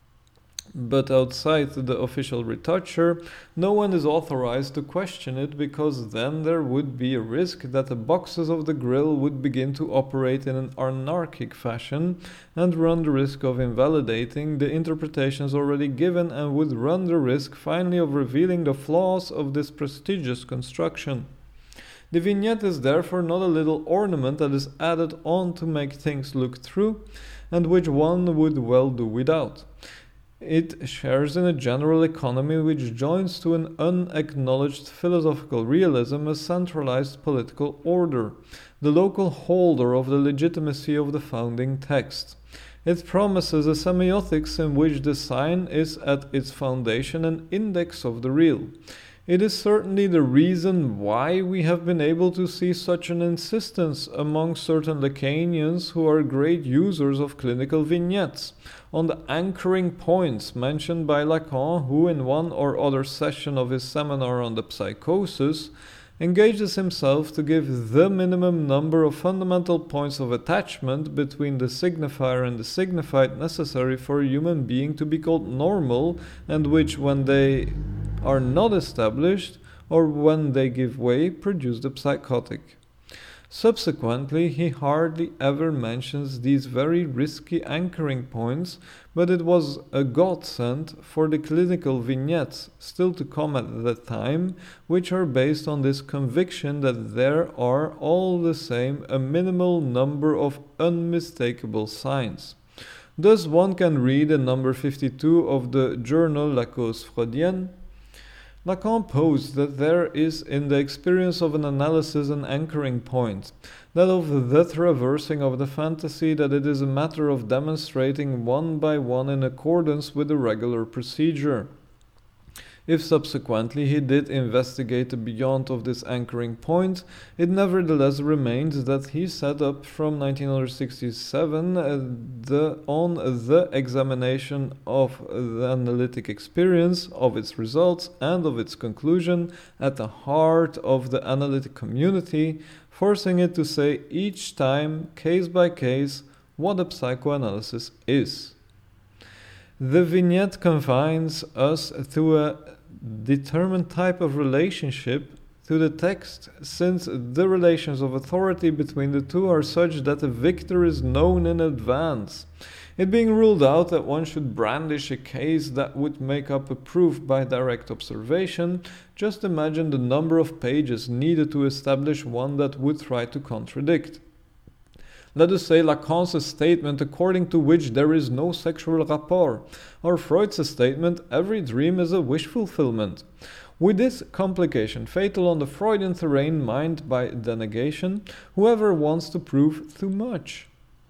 But outside the official retoucher, no one is authorized to question it, because then there would be a risk that the boxes of the grill would begin to operate in an anarchic fashion and run the risk of invalidating the interpretations already given, and would run the risk finally of revealing the flaws of this prestigious construction. The vignette is therefore not a little ornament that is added on to make things look true, and which one would well do without. It shares in a general economy which joins to an unacknowledged philosophical realism a centralized political order, the local holder of the legitimacy of the founding text. It promises a semiotics in which the sign is at its foundation an index of the real. It is certainly the reason why we have been able to see such an insistence among certain Lacanians, who are great users of clinical vignettes, on the anchoring points mentioned by Lacan, who in one or other session of his seminar on the psychosis engages himself to give the minimum number of fundamental points of attachment between the signifier and the signified necessary for a human being to be called normal, and which, when they are not established, or when they give way, produce the psychotic. Subsequently, he hardly ever mentions these very risky anchoring points, but it was a godsend for the clinical vignettes still to come at the time, which are based on this conviction that there are all the same a minimal number of unmistakable signs. Thus one can read in number fifty-two of the journal La Cause Freudienne, Lacan posed that there is in the experience of an analysis an anchoring point, that of the traversing of the fantasy, that it is a matter of demonstrating one by one in accordance with the regular procedure. If subsequently he did investigate the beyond of this anchoring point, it nevertheless remains that he set up from nineteen sixty-seven uh, the, on the examination of the analytic experience, of its results and of its conclusion at the heart of the analytic community, forcing it to say each time, case by case, what a psychoanalysis is. The vignette confines us to a determined type of relationship to the text, since the relations of authority between the two are such that the victor is known in advance. It being ruled out that one should brandish a case that would make up a proof by direct observation, just imagine the number of pages needed to establish one that would try to contradict. Let us say Lacan's statement according to which there is no sexual rapport, or Freud's statement every dream is a wish fulfillment. With this complication fatal on the Freudian terrain mind by denegation, whoever wants to prove too much.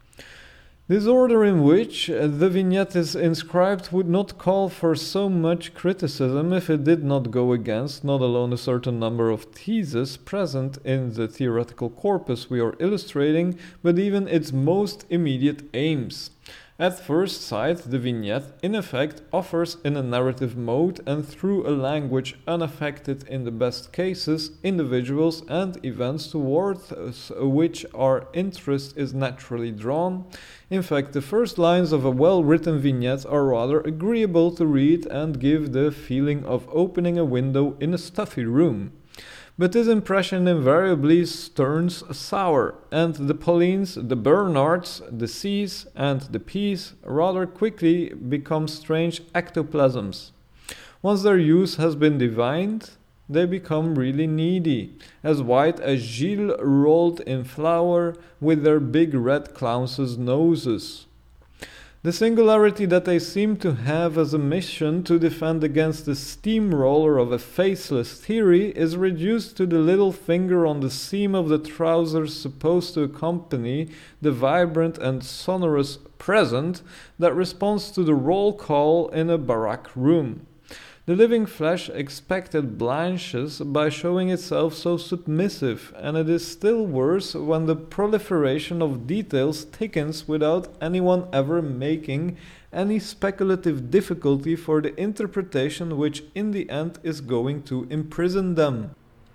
This order in which the vignette is inscribed would not call for so much criticism if it did not go against not alone a certain number of theses present in the theoretical corpus we are illustrating, but even its most immediate aims. At first sight, the vignette, in effect, offers in a narrative mode and through a language unaffected in the best cases, individuals and events towards which our interest is naturally drawn. In fact, the first lines of a well-written vignette are rather agreeable to read and give the feeling of opening a window in a stuffy room. But this impression invariably turns sour, and the Paulines, the Bernards, the C's, and the P's rather quickly become strange ectoplasms. Once their use has been divined, they become really needy, as white as Gilles rolled in flour with their big red clowns' noses. The singularity that they seem to have as a mission to defend against the steamroller of a faceless theory is reduced to the little finger on the seam of the trousers supposed to accompany the vibrant and sonorous present that responds to the roll call in a barrack room. The living flesh expected blanches by showing itself so submissive, and it is still worse when the proliferation of details thickens without anyone ever making any speculative difficulty for the interpretation which in the end is going to imprison them.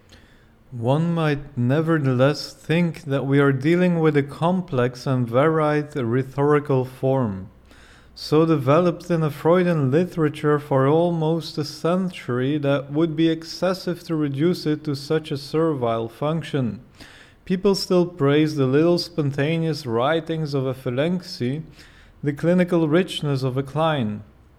One might nevertheless think that we are dealing with a complex and varied rhetorical form, so developed in a Freudian literature for almost a century that would be excessive to reduce it to such a servile function. People still praise the little spontaneous writings of a Ferenczi, the clinical richness of a Klein.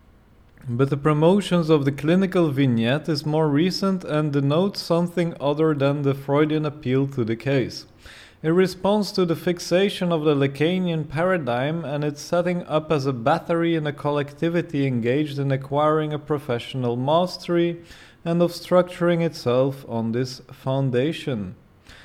But the promotions of the clinical vignette is more recent and denotes something other than the Freudian appeal to the case. It responds to the fixation of the Lacanian paradigm and its setting up as a battery in a collectivity engaged in acquiring a professional mastery and of structuring itself on this foundation.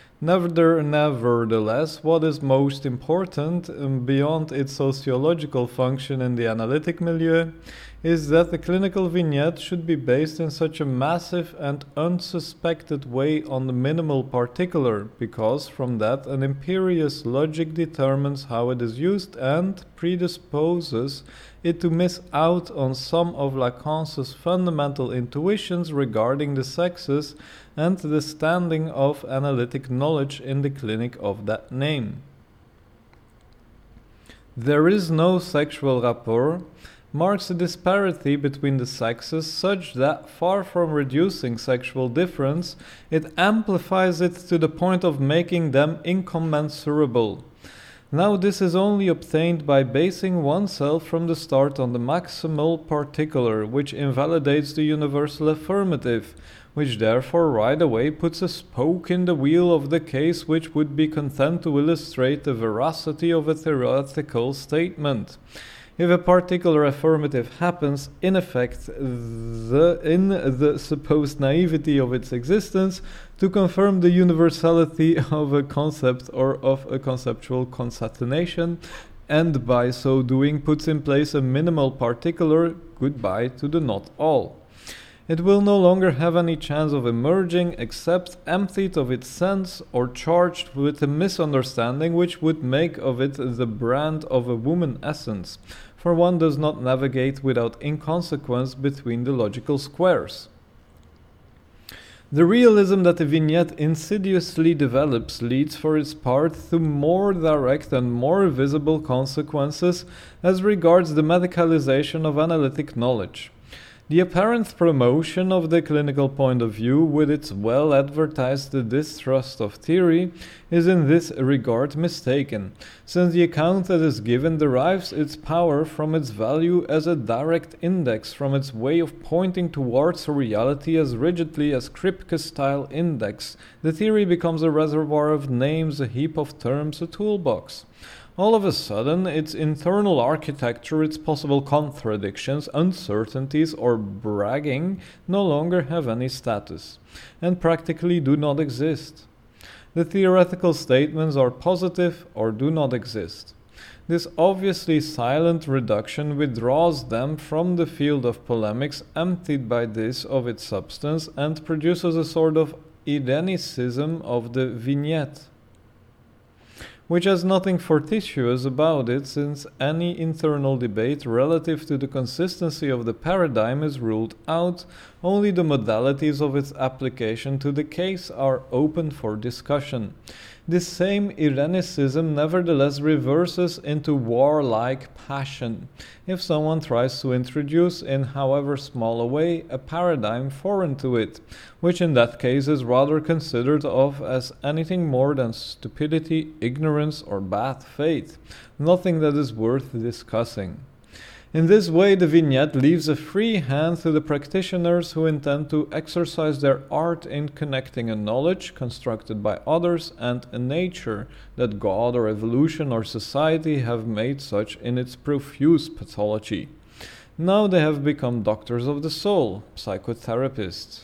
Nevertheless, what is most important, um, beyond its sociological function in the analytic milieu, is that the clinical vignette should be based in such a massive and unsuspected way on the minimal particular, because from that an imperious logic determines how it is used and predisposes it to miss out on some of Lacan's fundamental intuitions regarding the sexes and the standing of analytic knowledge in the clinic of that name. There is no sexual rapport, marks a disparity between the sexes such that, far from reducing sexual difference, it amplifies it to the point of making them incommensurable. Now this is only obtained by basing oneself from the start on the maximal particular, which invalidates the universal affirmative, which therefore right away puts a spoke in the wheel of the case which would be content to illustrate the veracity of a theoretical statement. If a particular affirmative happens, in effect, the, in the supposed naivety of its existence, to confirm the universality of a concept or of a conceptual concatenation, and by so doing puts in place a minimal particular, goodbye to the not all. It will no longer have any chance of emerging except emptied of its sense or charged with a misunderstanding which would make of it the brand of a woman essence, for one does not navigate without inconsequence between the logical squares. The realism that the vignette insidiously develops leads for its part to more direct and more visible consequences as regards the medicalization of analytic knowledge. The apparent promotion of the clinical point of view, with its well-advertised distrust of theory, is in this regard mistaken, since the account that is given derives its power from its value as a direct index, from its way of pointing towards a reality as rigidly as Kripke's style index. The theory becomes a reservoir of names, a heap of terms, a toolbox. All of a sudden, its internal architecture, its possible contradictions, uncertainties, or bragging no longer have any status, and practically do not exist. The theoretical statements are positive or do not exist. This obviously silent reduction withdraws them from the field of polemics, emptied by this of its substance, and produces a sort of Irenicism of the vignette, which has nothing fortuitous about it, since any internal debate relative to the consistency of the paradigm is ruled out. Only the modalities of its application to the case are open for discussion. This same Irenicism nevertheless reverses into warlike passion if someone tries to introduce, in however small a way, a paradigm foreign to it, which in that case is rather considered of as anything more than stupidity, ignorance, or bad faith, nothing that is worth discussing. In this way, the vignette leaves a free hand to the practitioners who intend to exercise their art in connecting a knowledge constructed by others and a nature that God or evolution or society have made such in its profuse pathology. Now they have become doctors of the soul, psychotherapists.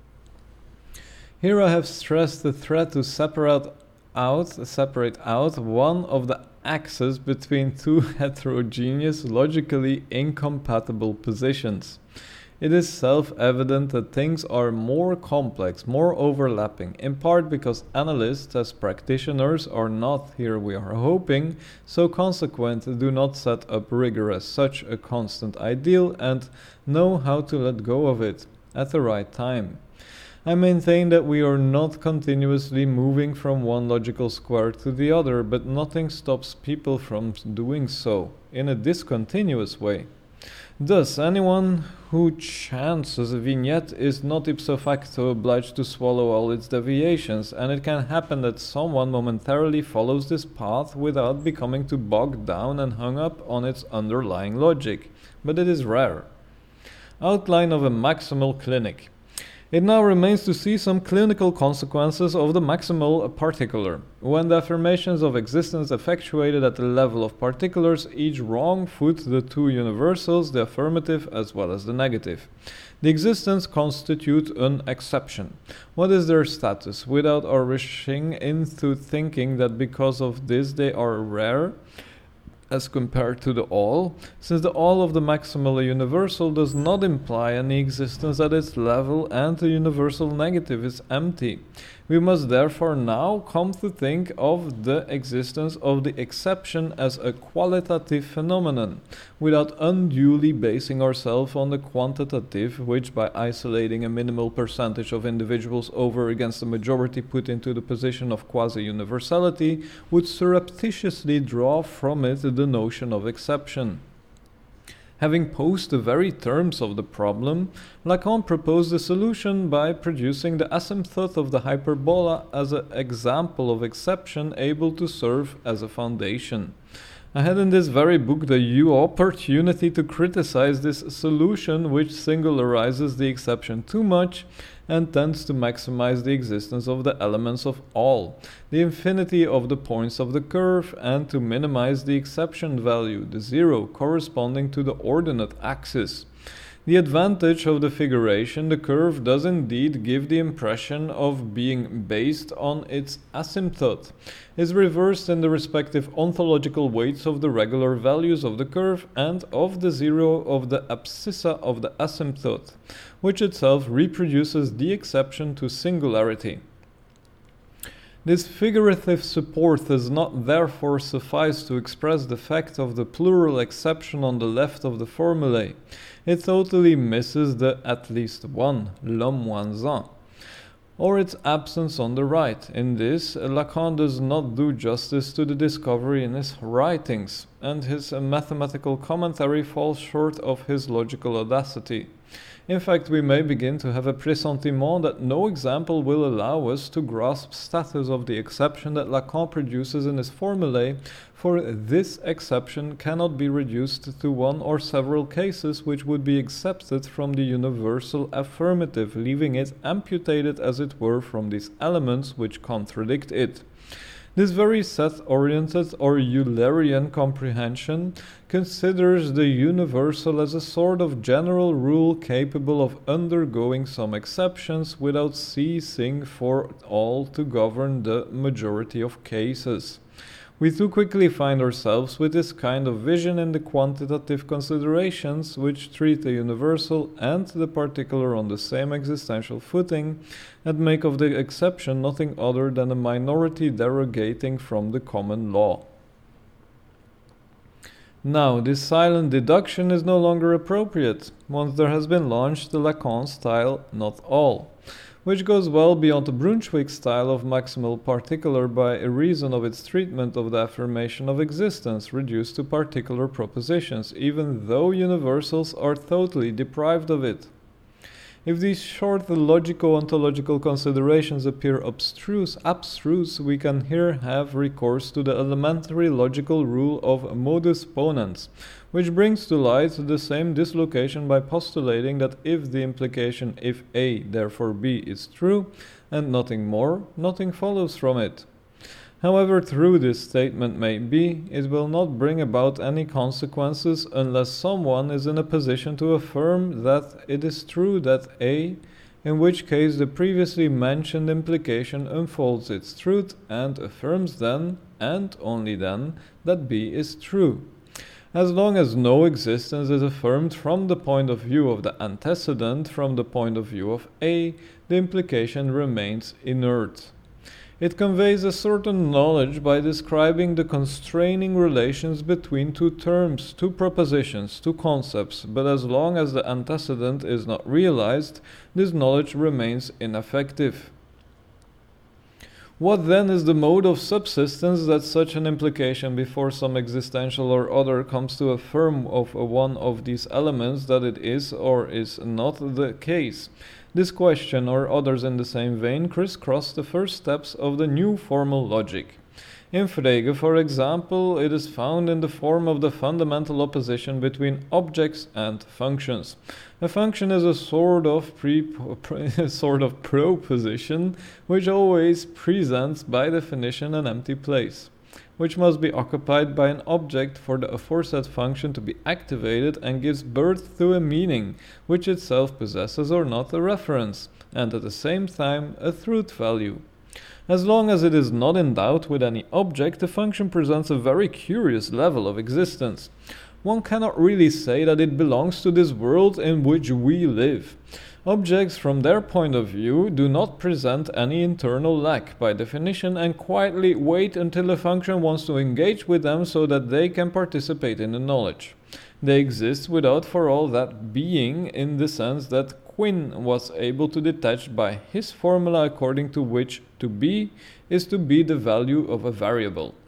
Here I have stressed the threat to separate out, separate out one of the axes between two heterogeneous, logically incompatible positions. It is self-evident that things are more complex, more overlapping, in part because analysts as practitioners are not, here we are hoping, so consequent, do not set up rigorous such a constant ideal and know how to let go of it at the right time. I maintain that we are not continuously moving from one logical square to the other, but nothing stops people from doing so in a discontinuous way. Thus, anyone who chances a vignette is not ipso facto obliged to swallow all its deviations, and it can happen that someone momentarily follows this path without becoming too bogged down and hung up on its underlying logic, but it is rare. Outline of a maximal clinic. It now remains to see some clinical consequences of the maximal particular. When the affirmations of existence effectuated at the level of particulars each wrong foot the two universals, the affirmative as well as the negative. The existence constitute an exception. What is their status? Without our rushing into thinking that because of this they are rare, as compared to the all, since the all of the maximal universal does not imply any existence at its level and the universal negative is empty. We must therefore now come to think of the existence of the exception as a qualitative phenomenon, without unduly basing ourselves on the quantitative, which by isolating a minimal percentage of individuals over against the majority put into the position of quasi-universality, would surreptitiously draw from it the notion of exception. Having posed the very terms of the problem, Lacan proposed a solution by producing the asymptote of the hyperbola as an example of exception able to serve as a foundation. I had in this very book the opportunity to criticize this solution, which singularizes the exception too much and tends to maximize the existence of the elements of all, the infinity of the points of the curve, and to minimize the exception value, the zero, corresponding to the ordinate axis. The advantage of the figuration, the curve does indeed give the impression of being based on its asymptote, is reversed in the respective ontological weights of the regular values of the curve and of the zero of the abscissa of the asymptote, which itself reproduces the exception to singularity. This figurative support does not therefore suffice to express the fact of the plural exception on the left of the formulae. It totally misses the at least one, l'homme moins un, or its absence on the right. In this, Lacan does not do justice to the discovery in his writings, and his mathematical commentary falls short of his logical audacity. In fact, we may begin to have a pressentiment that no example will allow us to grasp status of the exception that Lacan produces in his formulae, for this exception cannot be reduced to one or several cases which would be accepted from the universal affirmative, leaving it amputated as it were from these elements which contradict it. This very set-oriented or Eulerian comprehension considers the universal as a sort of general rule capable of undergoing some exceptions without ceasing for all to govern the majority of cases. We too quickly find ourselves with this kind of vision in the quantitative considerations which treat the universal and the particular on the same existential footing and make of the exception nothing other than a minority derogating from the common law. Now, this silent deduction is no longer appropriate, once there has been launched the Lacan style not all, which goes well beyond the Brunswick style of maximal particular by reason of its treatment of the affirmation of existence reduced to particular propositions, even though universals are totally deprived of it. If these short logico-ontological considerations appear abstruse, abstruse, we can here have recourse to the elementary logical rule of modus ponens, which brings to light the same dislocation by postulating that if the implication if A, therefore B is true, and nothing more, nothing follows from it. However true this statement may be, it will not bring about any consequences unless someone is in a position to affirm that it is true that A, in which case the previously mentioned implication unfolds its truth and affirms then, and only then, that B is true. As long as no existence is affirmed from the point of view of the antecedent, from the point of view of A, the implication remains inert. It conveys a certain knowledge by describing the constraining relations between two terms, two propositions, two concepts, but as long as the antecedent is not realized, this knowledge remains ineffective. What then is the mode of subsistence that such an implication before some existential or other comes to affirm of one of these elements that it is or is not the case? This question, or others in the same vein, crisscross the first steps of the new formal logic. In Frege, for example, it is found in the form of the fundamental opposition between objects and functions. A function is a sort of pre sort of proposition which always presents by definition an empty place, which must be occupied by an object for the aforesaid function to be activated, and gives birth to a meaning, which itself possesses or not a reference, and at the same time a truth value. As long as it is not endowed with any object, the function presents a very curious level of existence. One cannot really say that it belongs to this world in which we live. Objects, from their point of view, do not present any internal lack, by definition, and quietly wait until a function wants to engage with them so that they can participate in the knowledge. They exist without for all that being, in the sense that Quinn was able to detach by his formula according to which to be is to be the value of a variable.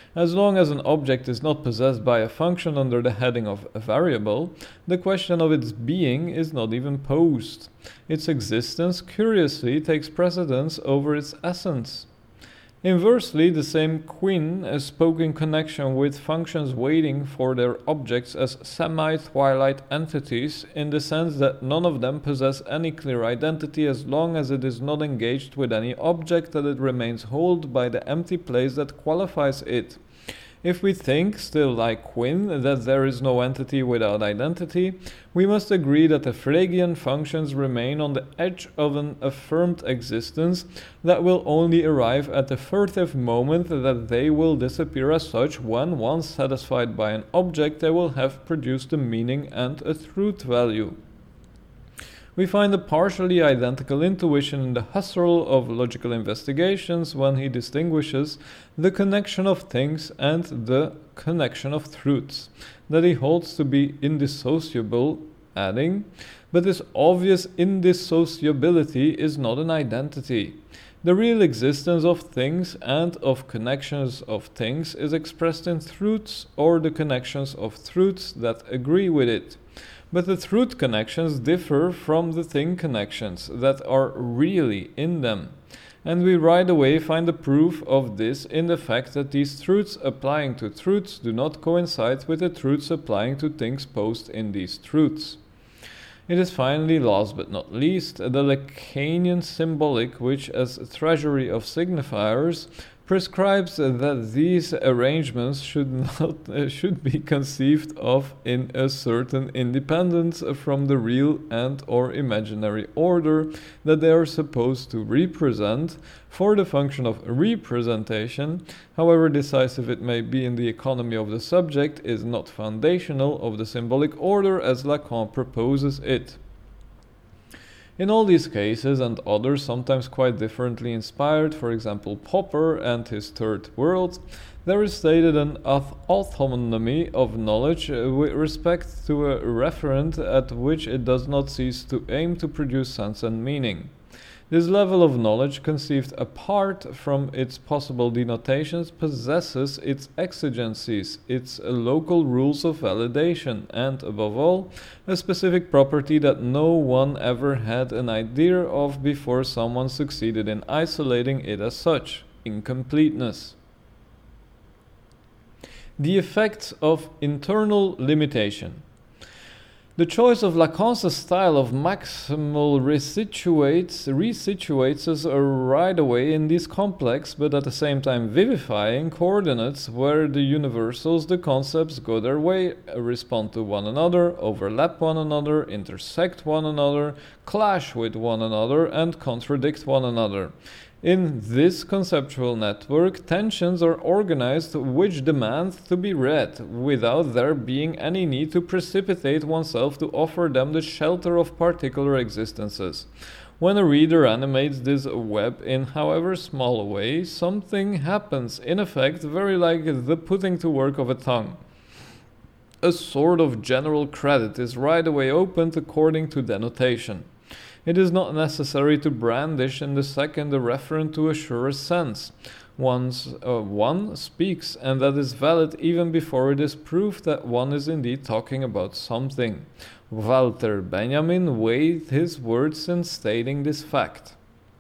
As long as an object is not possessed by a function under the heading of a variable, the question of its being is not even posed. Its existence, curiously, takes precedence over its essence. Inversely, the same Quine spoke in connection with functions waiting for their objects as semi-twilight entities, in the sense that none of them possess any clear identity as long as it is not engaged with any object, that it remains held by the empty place that qualifies it. If we think, still like Quine, that there is no entity without identity, we must agree that the Phlegian functions remain on the edge of an affirmed existence that will only arrive at the furtive moment that they will disappear as such when, once satisfied by an object, they will have produced a meaning and a truth value. We find a partially identical intuition in the Husserl of logical investigations when he distinguishes the connection of things and the connection of truths, that he holds to be indissociable, adding, but this obvious indissociability is not an identity. The real existence of things and of connections of things is expressed in truths or the connections of truths that agree with it. But the truth connections differ from the thing connections that are really in them. And we right away find the proof of this in the fact that these truths applying to truths do not coincide with the truths applying to things posed in these truths. It is finally, last but not least, the Lacanian symbolic which, as a treasury of signifiers, prescribes that these arrangements should not uh, should be conceived of in a certain independence from the real and or imaginary order that they are supposed to represent, for the function of representation, however decisive it may be in the economy of the subject, is not foundational of the symbolic order as Lacan proposes it. In all these cases and others sometimes quite differently inspired, for example Popper and his Third World, there is stated an autonomy of knowledge with respect to a referent at which it does not cease to aim to produce sense and meaning. This level of knowledge, conceived apart from its possible denotations, possesses its exigencies, its local rules of validation, and, above all, a specific property that no one ever had an idea of before someone succeeded in isolating it as such: incompleteness. The effects of internal limitation. The choice of Lacan's style of maximal resituates, resituates us right away in these complex, but at the same time vivifying, coordinates where the universals, the concepts, go their way, respond to one another, overlap one another, intersect one another, clash with one another, and contradict one another. In this conceptual network, tensions are organized which demand to be read, without there being any need to precipitate oneself to offer them the shelter of particular existences. When a reader animates this web in however small a way, something happens, in effect very like the putting to work of a tongue. A sort of general credit is right away opened according to denotation. It is not necessary to brandish in the second a referent to assure a sense. One's, uh, one speaks, and that is valid even before it is proved that one is indeed talking about something. Walter Benjamin weighed his words in stating this fact.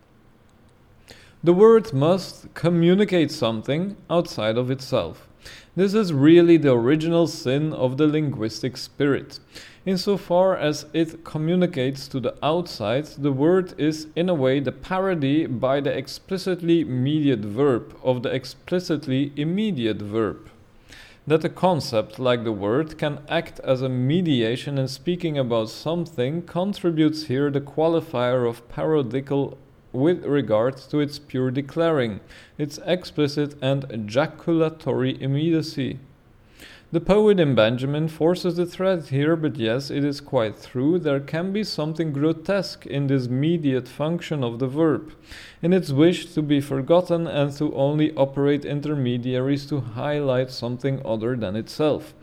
The word must communicate something outside of itself. This is really the original sin of the linguistic spirit. Insofar as it communicates to the outside, the word is in a way the parody by the explicitly mediate verb of the explicitly immediate verb. That a concept like the word can act as a mediation in speaking about something contributes here the qualifier of parodical with regard to its pure declaring, its explicit and ejaculatory immediacy. The poet in Benjamin forces the thread here, but yes, it is quite true, there can be something grotesque in this mediate function of the verb, in its wish to be forgotten and to only operate intermediaries to highlight something other than itself.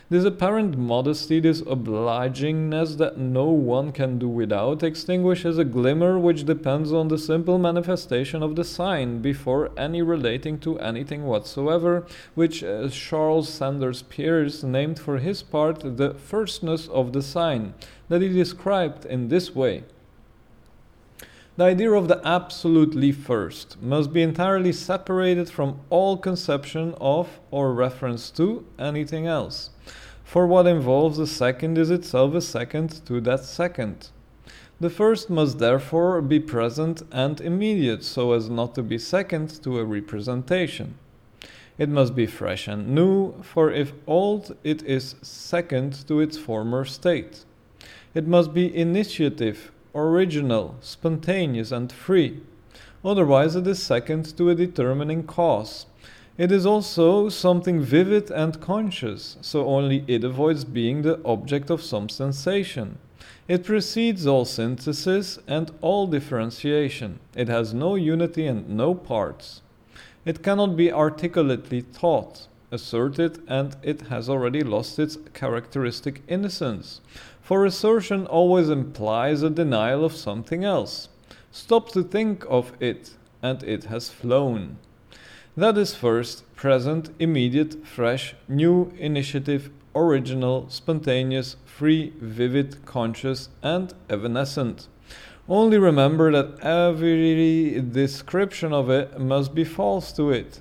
This apparent modesty, this obligingness that no one can do without, extinguishes a glimmer which depends on the simple manifestation of the sign, before any relating to anything whatsoever, which uh, Charles Sanders Peirce named for his part the firstness of the sign, that he described in this way. The idea of the absolutely first must be entirely separated from all conception of or reference to anything else, for what involves a second is itself a second to that second. The first must therefore be present and immediate, so as not to be second to a representation. It must be fresh and new, for if old, it is second to its former state. It must be initiative, original, spontaneous, and free. Otherwise, it is second to a determining cause. It is also something vivid and conscious, so only it avoids being the object of some sensation. It precedes all synthesis and all differentiation. It has no unity and no parts. It cannot be articulately taught, asserted, and it has already lost its characteristic innocence. For assertion always implies a denial of something else. Stop to think of it, and it has flown. That is first, present, immediate, fresh, new, initiative, original, spontaneous, free, vivid, conscious, and evanescent. Only remember that every description of it must be false to it.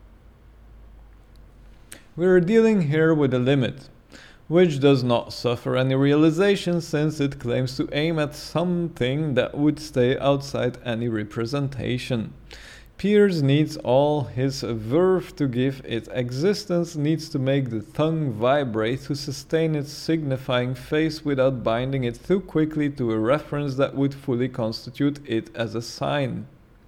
We are dealing here with a limit, which does not suffer any realization, since it claims to aim at something that would stay outside any representation. Peirce needs all his verve to give it existence, needs to make the tongue vibrate to sustain its signifying face without binding it too quickly to a reference that would fully constitute it as a sign.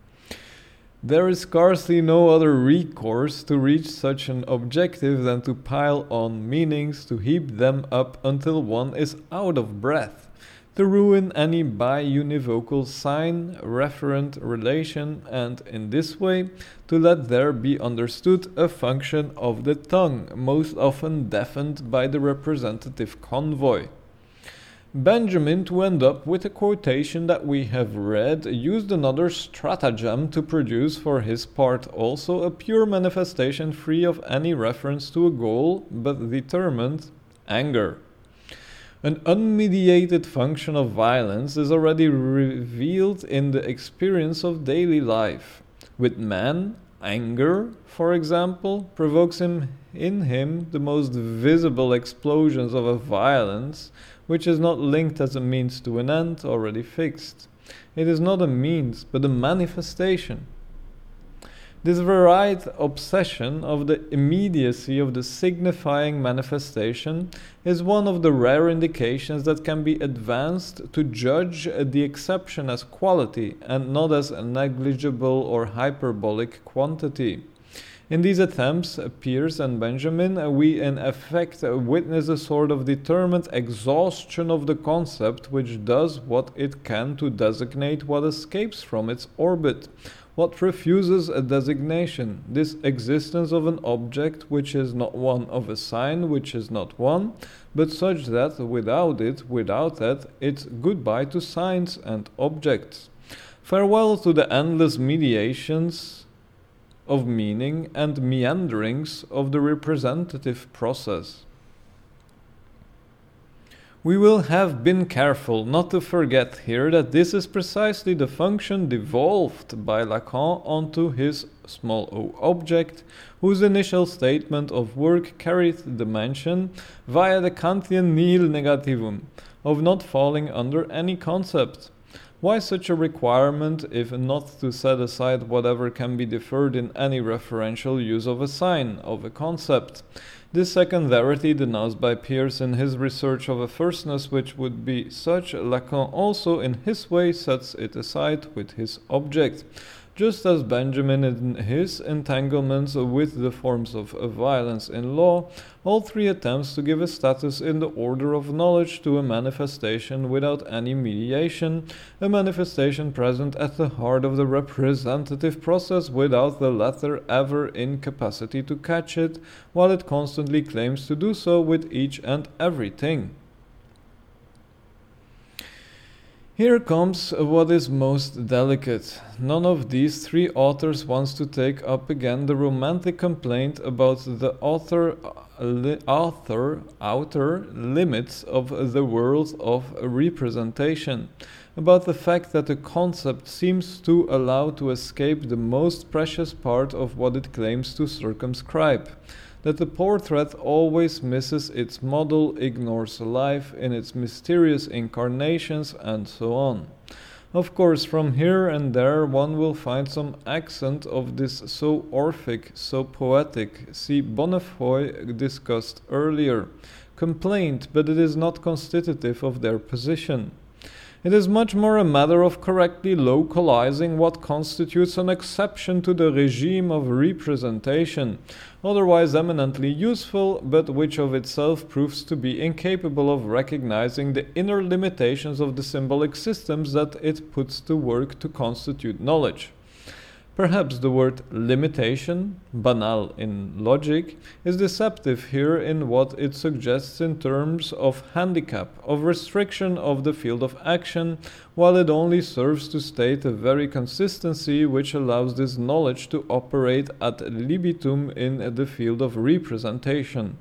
There is scarcely no other recourse to reach such an objective than to pile on meanings, to heap them up until one is out of breath, to ruin any bi-univocal sign, referent relation, and in this way to let there be understood a function of the tongue, most often deafened by the representative convoy. Benjamin, to end up with a quotation that we have read, used another stratagem to produce for his part also a pure manifestation free of any reference to a goal, but determined anger. An unmediated function of violence is already revealed in the experience of daily life. With man, anger, for example, provokes him in him the most visible explosions of a violence which is not linked as a means to an end already fixed. It is not a means, but a manifestation. This varied obsession of the immediacy of the signifying manifestation is one of the rare indications that can be advanced to judge the exception as quality and not as a negligible or hyperbolic quantity. In these attempts, Peirce and Benjamin, we in effect witness a sort of determined exhaustion of the concept which does what it can to designate what escapes from its orbit, what refuses a designation, this existence of an object which is not one, of a sign which is not one, but such that without it, without that, it's goodbye to signs and objects. Farewell to the endless mediations of meaning and meanderings of the representative process. We will have been careful not to forget here that this is precisely the function devolved by Lacan onto his small o object, whose initial statement of work carried the dimension, via the Kantian nihil negativum, of not falling under any concept. Why such a requirement, if not to set aside whatever can be deferred in any referential use of a sign, of a concept? This secondarity, denounced by Peirce in his research of a firstness which would be such, Lacan also in his way sets it aside with his object. just as Benjamin in his entanglements with the forms of violence in law, all three attempts to give a status in the order of knowledge to a manifestation without any mediation, a manifestation present at the heart of the representative process without the latter ever in capacity to catch it, while it constantly claims to do so with each and everything. Here comes what is most delicate. None of these three authors wants to take up again the romantic complaint about the author, li, author outer limits of the world of representation, about the fact that a concept seems to allow to escape the most precious part of what it claims to circumscribe, that the portrait always misses its model, ignores life in its mysterious incarnations, and so on. Of course, from here and there one will find some accent of this so Orphic, so poetic, see Bonnefoy discussed earlier, complaint, but it is not constitutive of their position. It is much more a matter of correctly localizing what constitutes an exception to the regime of representation, otherwise eminently useful, but which of itself proves to be incapable of recognizing the inner limitations of the symbolic systems that it puts to work to constitute knowledge. Perhaps the word limitation, banal in logic, is deceptive here in what it suggests in terms of handicap, of restriction of the field of action, while it only serves to state a very consistency which allows this knowledge to operate ad libitum in the field of representation.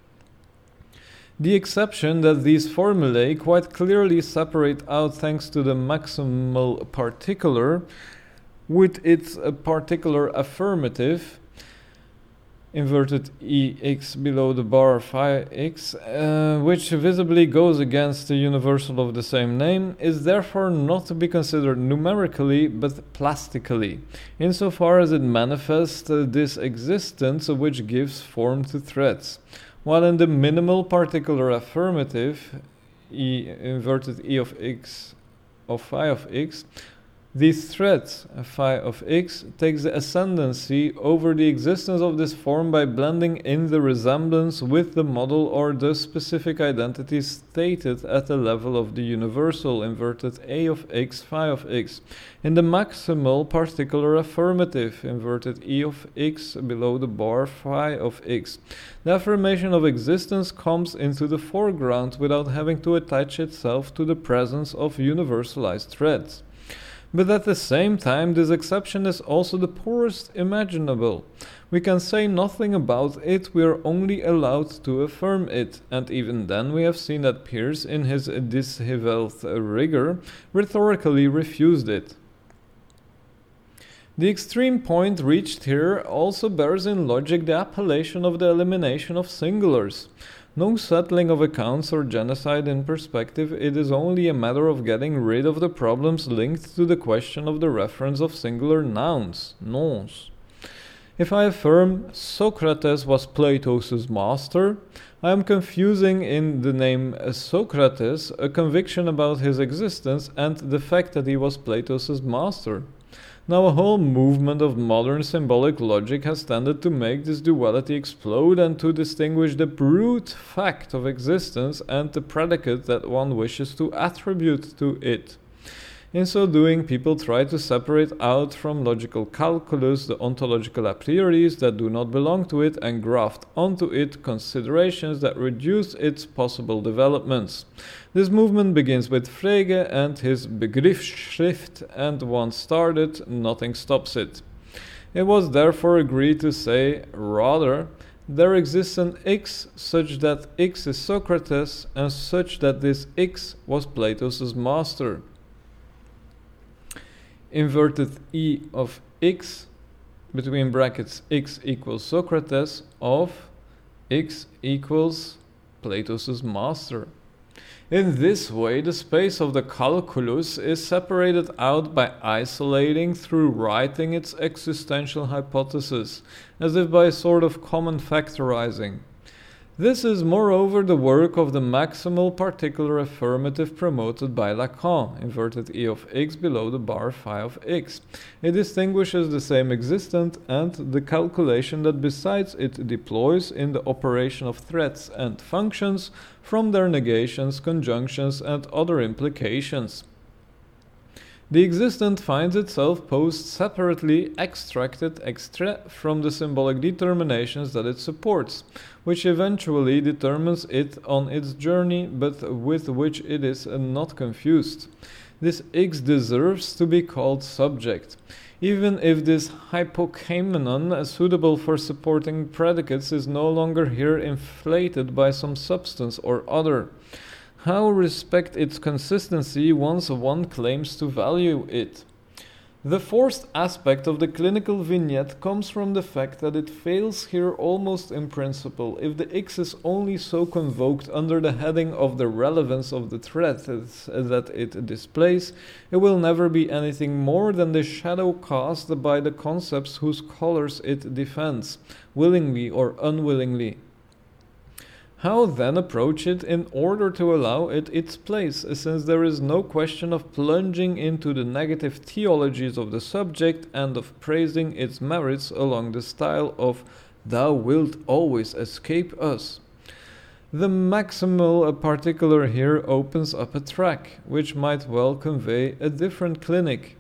The exception that these formulae quite clearly separate out thanks to the maximal particular, with its uh, particular affirmative, inverted ex below the bar phi x, uh, which visibly goes against the universal of the same name, is therefore not to be considered numerically but plastically, insofar as it manifests uh, this existence which gives form to threads, while in the minimal particular affirmative, e inverted e of x of phi of x, these threads, phi of x, takes the ascendancy over the existence of this form by blending in the resemblance with the model or the specific identity stated at the level of the universal, inverted a of x, phi of x, in the maximal particular affirmative, inverted e of x below the bar phi of x. The affirmation of existence comes into the foreground without having to attach itself to the presence of universalized threads. But at the same time, this exception is also the poorest imaginable. We can say nothing about it, we are only allowed to affirm it, and even then we have seen that Peirce, in his Dishevelth rigor, rhetorically refused it. The extreme point reached here also bears in logic the appellation of the elimination of singulars. No settling of accounts or genocide in perspective, it is only a matter of getting rid of the problems linked to the question of the reference of singular nouns, noms. If I affirm Socrates was Plato's master, I am confusing in the name Socrates a conviction about his existence and the fact that he was Plato's master. Now a whole movement of modern symbolic logic has tended to make this duality explode and to distinguish the brute fact of existence and the predicate that one wishes to attribute to it. In so doing, people try to separate out from logical calculus the ontological a prioris that do not belong to it and graft onto it considerations that reduce its possible developments. This movement begins with Frege and his Begriffsschrift, and once started, nothing stops it. It was therefore agreed to say, rather, there exists an X such that X is Socrates and such that this X was Plato's master. Inverted e of x, between brackets x equals Socrates, of x equals Plato's master. In this way, the space of the calculus is separated out by isolating through writing its existential hypothesis, as if by a sort of common factorizing. This is moreover the work of the maximal particular affirmative promoted by Lacan, inverted E of x below the bar phi of x. It distinguishes the same existent and the calculation that besides it deploys in the operation of threats and functions from their negations, conjunctions, and other implications. The existent finds itself posed separately, extracted extra from the symbolic determinations that it supports, which eventually determines it on its journey, but with which it is not confused. This X deserves to be called subject, even if this hypokeimenon, suitable for supporting predicates, is no longer here inflated by some substance or other. How respect its consistency once one claims to value it? The forced aspect of the clinical vignette comes from the fact that it fails here almost in principle. If the X is only so convoked under the heading of the relevance of the threat that it displays, it will never be anything more than the shadow cast by the concepts whose colors it defends, willingly or unwillingly. How then approach it in order to allow it its place, since there is no question of plunging into the negative theologies of the subject and of praising its merits along the style of "thou wilt always escape us"? The maximal particular here opens up a track, which might well convey a different clinic.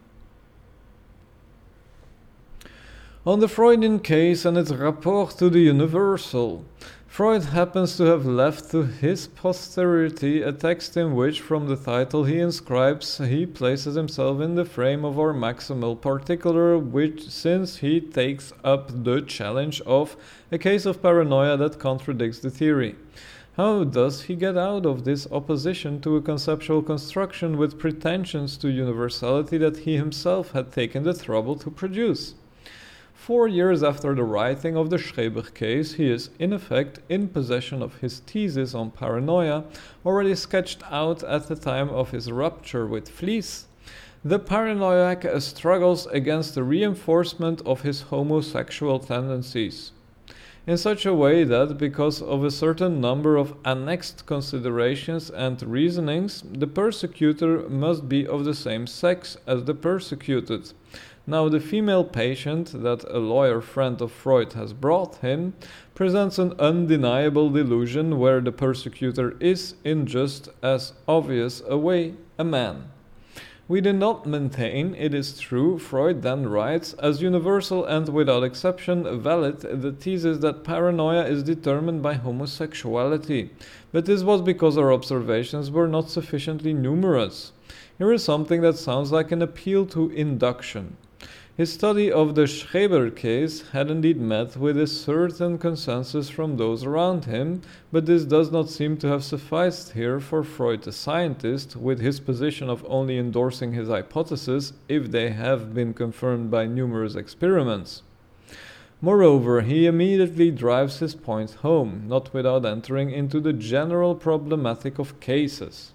On the Freudian case and its rapport to the universal, Freud happens to have left to his posterity a text in which, from the title he inscribes, he places himself in the frame of our maximal particular, which since he takes up the challenge of a case of paranoia that contradicts the theory. How does he get out of this opposition to a conceptual construction with pretensions to universality that he himself had taken the trouble to produce? Four years after the writing of the Schreber case, he is, in effect, in possession of his thesis on paranoia, already sketched out at the time of his rupture with Fliess. The paranoiac struggles against the reinforcement of his homosexual tendencies, in such a way that, because of a certain number of annexed considerations and reasonings, the persecutor must be of the same sex as the persecuted. Now, the female patient that a lawyer friend of Freud has brought him presents an undeniable delusion where the persecutor is, in just as obvious a way, a man. We do not maintain, it is true, Freud then writes, as universal and without exception valid the thesis that paranoia is determined by homosexuality, but this was because our observations were not sufficiently numerous. Here is something that sounds like an appeal to induction. His study of the Schreber case had indeed met with a certain consensus from those around him, but this does not seem to have sufficed here for Freud the scientist, with his position of only endorsing his hypotheses if they have been confirmed by numerous experiments. Moreover, he immediately drives his point home, not without entering into the general problematic of cases.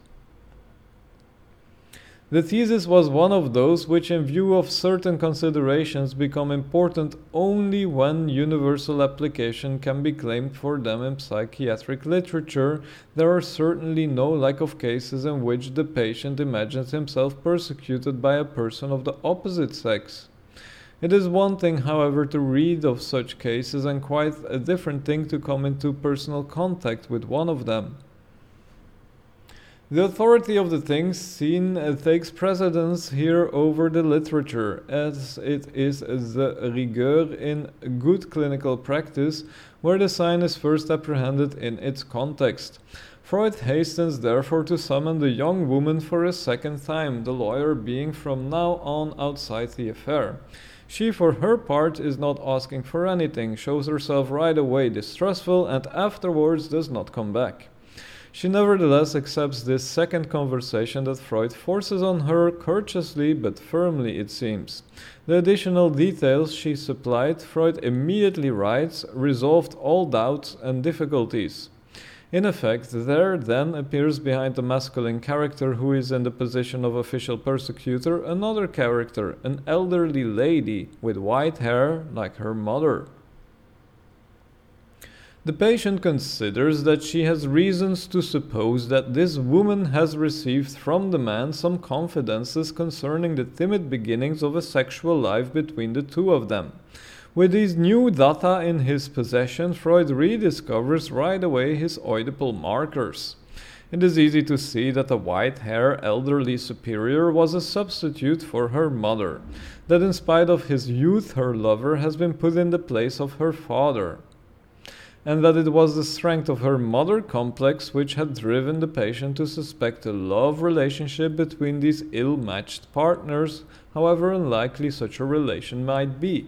The thesis was one of those which, in view of certain considerations, become important only when universal application can be claimed for them in psychiatric literature. There are certainly no lack of cases in which the patient imagines himself persecuted by a person of the opposite sex. It is one thing, however, to read of such cases, and quite a different thing to come into personal contact with one of them. The authority of the things seen uh, takes precedence here over the literature, as it is the rigueur in good clinical practice where the sign is first apprehended in its context. Freud hastens therefore to summon the young woman for a second time, the lawyer being from now on outside the affair. She, for her part, is not asking for anything, shows herself right away distrustful, and afterwards does not come back. She nevertheless accepts this second conversation that Freud forces on her courteously but firmly, it seems. The additional details she supplied, Freud immediately writes, resolved all doubts and difficulties. In effect, there then appears behind the masculine character who is in the position of official persecutor another character, an elderly lady with white hair like her mother. The patient considers that she has reasons to suppose that this woman has received from the man some confidences concerning the timid beginnings of a sexual life between the two of them. With these new data in his possession, Freud rediscovers right away his Oedipal markers. It is easy to see that a white-haired elderly superior was a substitute for her mother, that in spite of his youth her lover has been put in the place of her father, and that it was the strength of her mother complex which had driven the patient to suspect a love relationship between these ill-matched partners, however unlikely such a relation might be.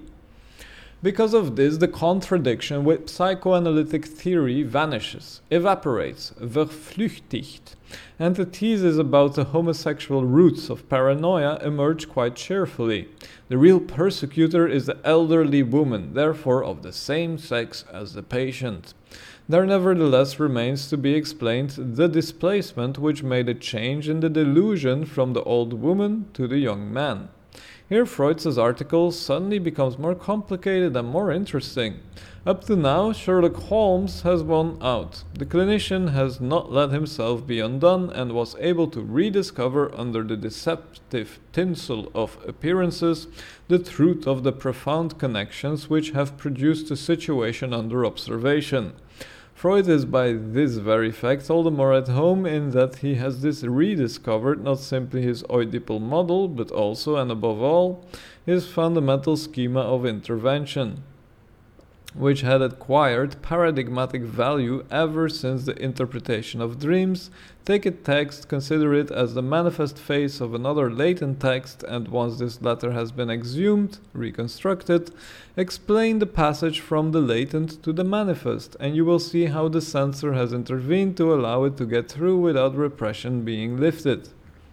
Because of this, the contradiction with psychoanalytic theory vanishes, evaporates, verflüchtigt, and the thesis about the homosexual roots of paranoia emerge quite cheerfully. The real persecutor is the elderly woman, therefore of the same sex as the patient. There nevertheless remains to be explained the displacement which made a change in the delusion from the old woman to the young man. Here Freud's article suddenly becomes more complicated and more interesting. Up to now, Sherlock Holmes has won out. The clinician has not let himself be undone and was able to rediscover under the deceptive tinsel of appearances the truth of the profound connections which have produced the situation under observation. Freud is by this very fact all the more at home in that he has this rediscovered not simply his Oedipal model, but also, and above all, his fundamental schema of intervention, which had acquired paradigmatic value ever since the interpretation of dreams. Take a text, consider it as the manifest face of another latent text, and once this latter has been exhumed, reconstructed, explain the passage from the latent to the manifest, and you will see how the censor has intervened to allow it to get through without repression being lifted.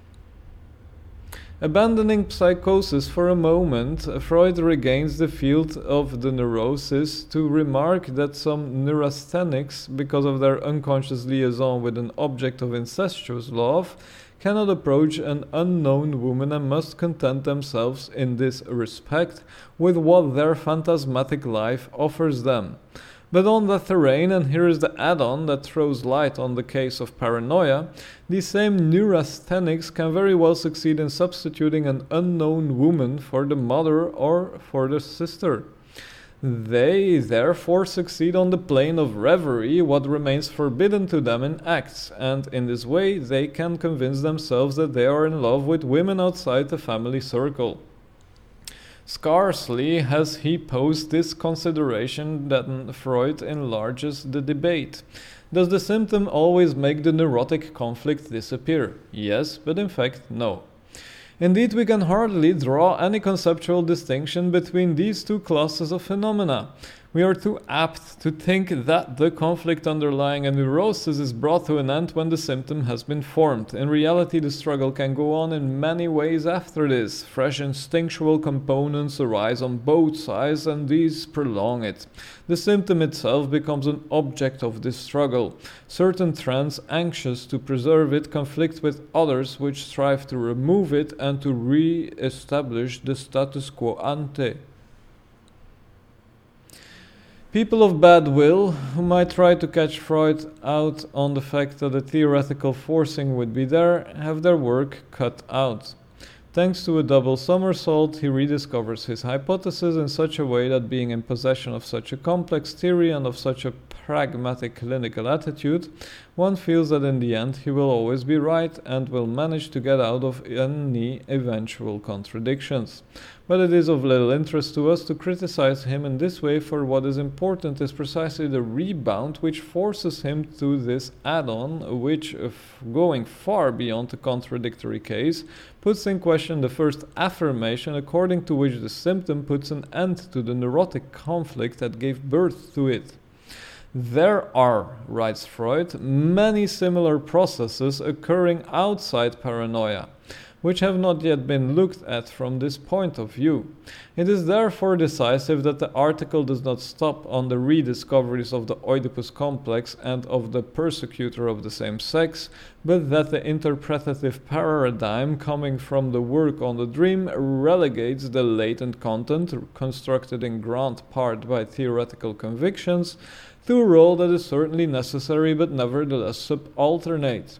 Abandoning psychosis for a moment, Freud regains the field of the neurosis to remark that some neurasthenics, because of their unconscious liaison with an object of incestuous love, cannot approach an unknown woman and must content themselves in this respect with what their phantasmatic life offers them. But on that terrain, and here is the add-on that throws light on the case of paranoia, these same neurasthenics can very well succeed in substituting an unknown woman for the mother or for the sister. They therefore succeed on the plane of reverie what remains forbidden to them in acts, and in this way they can convince themselves that they are in love with women outside the family circle. Scarcely has he posed this consideration than Freud enlarges the debate. Does the symptom always make the neurotic conflict disappear? Yes, but in fact, no. Indeed, we can hardly draw any conceptual distinction between these two classes of phenomena. We are too apt to think that the conflict underlying a neurosis is brought to an end when the symptom has been formed. In reality, the struggle can go on in many ways after this. Fresh instinctual components arise on both sides, and these prolong it. The symptom itself becomes an object of this struggle. Certain trends anxious to preserve it conflict with others which strive to remove it and to re-establish the status quo ante. People of bad will, who might try to catch Freud out on the fact that a theoretical forcing would be there, have their work cut out. Thanks to a double somersault, he rediscovers his hypothesis in such a way that, being in possession of such a complex theory and of such a pragmatic clinical attitude, one feels that in the end he will always be right and will manage to get out of any eventual contradictions. But it is of little interest to us to criticize him in this way, for what is important is precisely the rebound which forces him to this add-on, which, if going far beyond the contradictory case, puts in question the first affirmation according to which the symptom puts an end to the neurotic conflict that gave birth to it. There are, writes Freud, many similar processes occurring outside paranoia. which have not yet been looked at from this point of view. It is therefore decisive that the article does not stop on the rediscoveries of the Oedipus complex and of the persecutor of the same sex, but that the interpretative paradigm coming from the work on the dream relegates the latent content, constructed in grand part by theoretical convictions, to a role that is certainly necessary but nevertheless subalternate.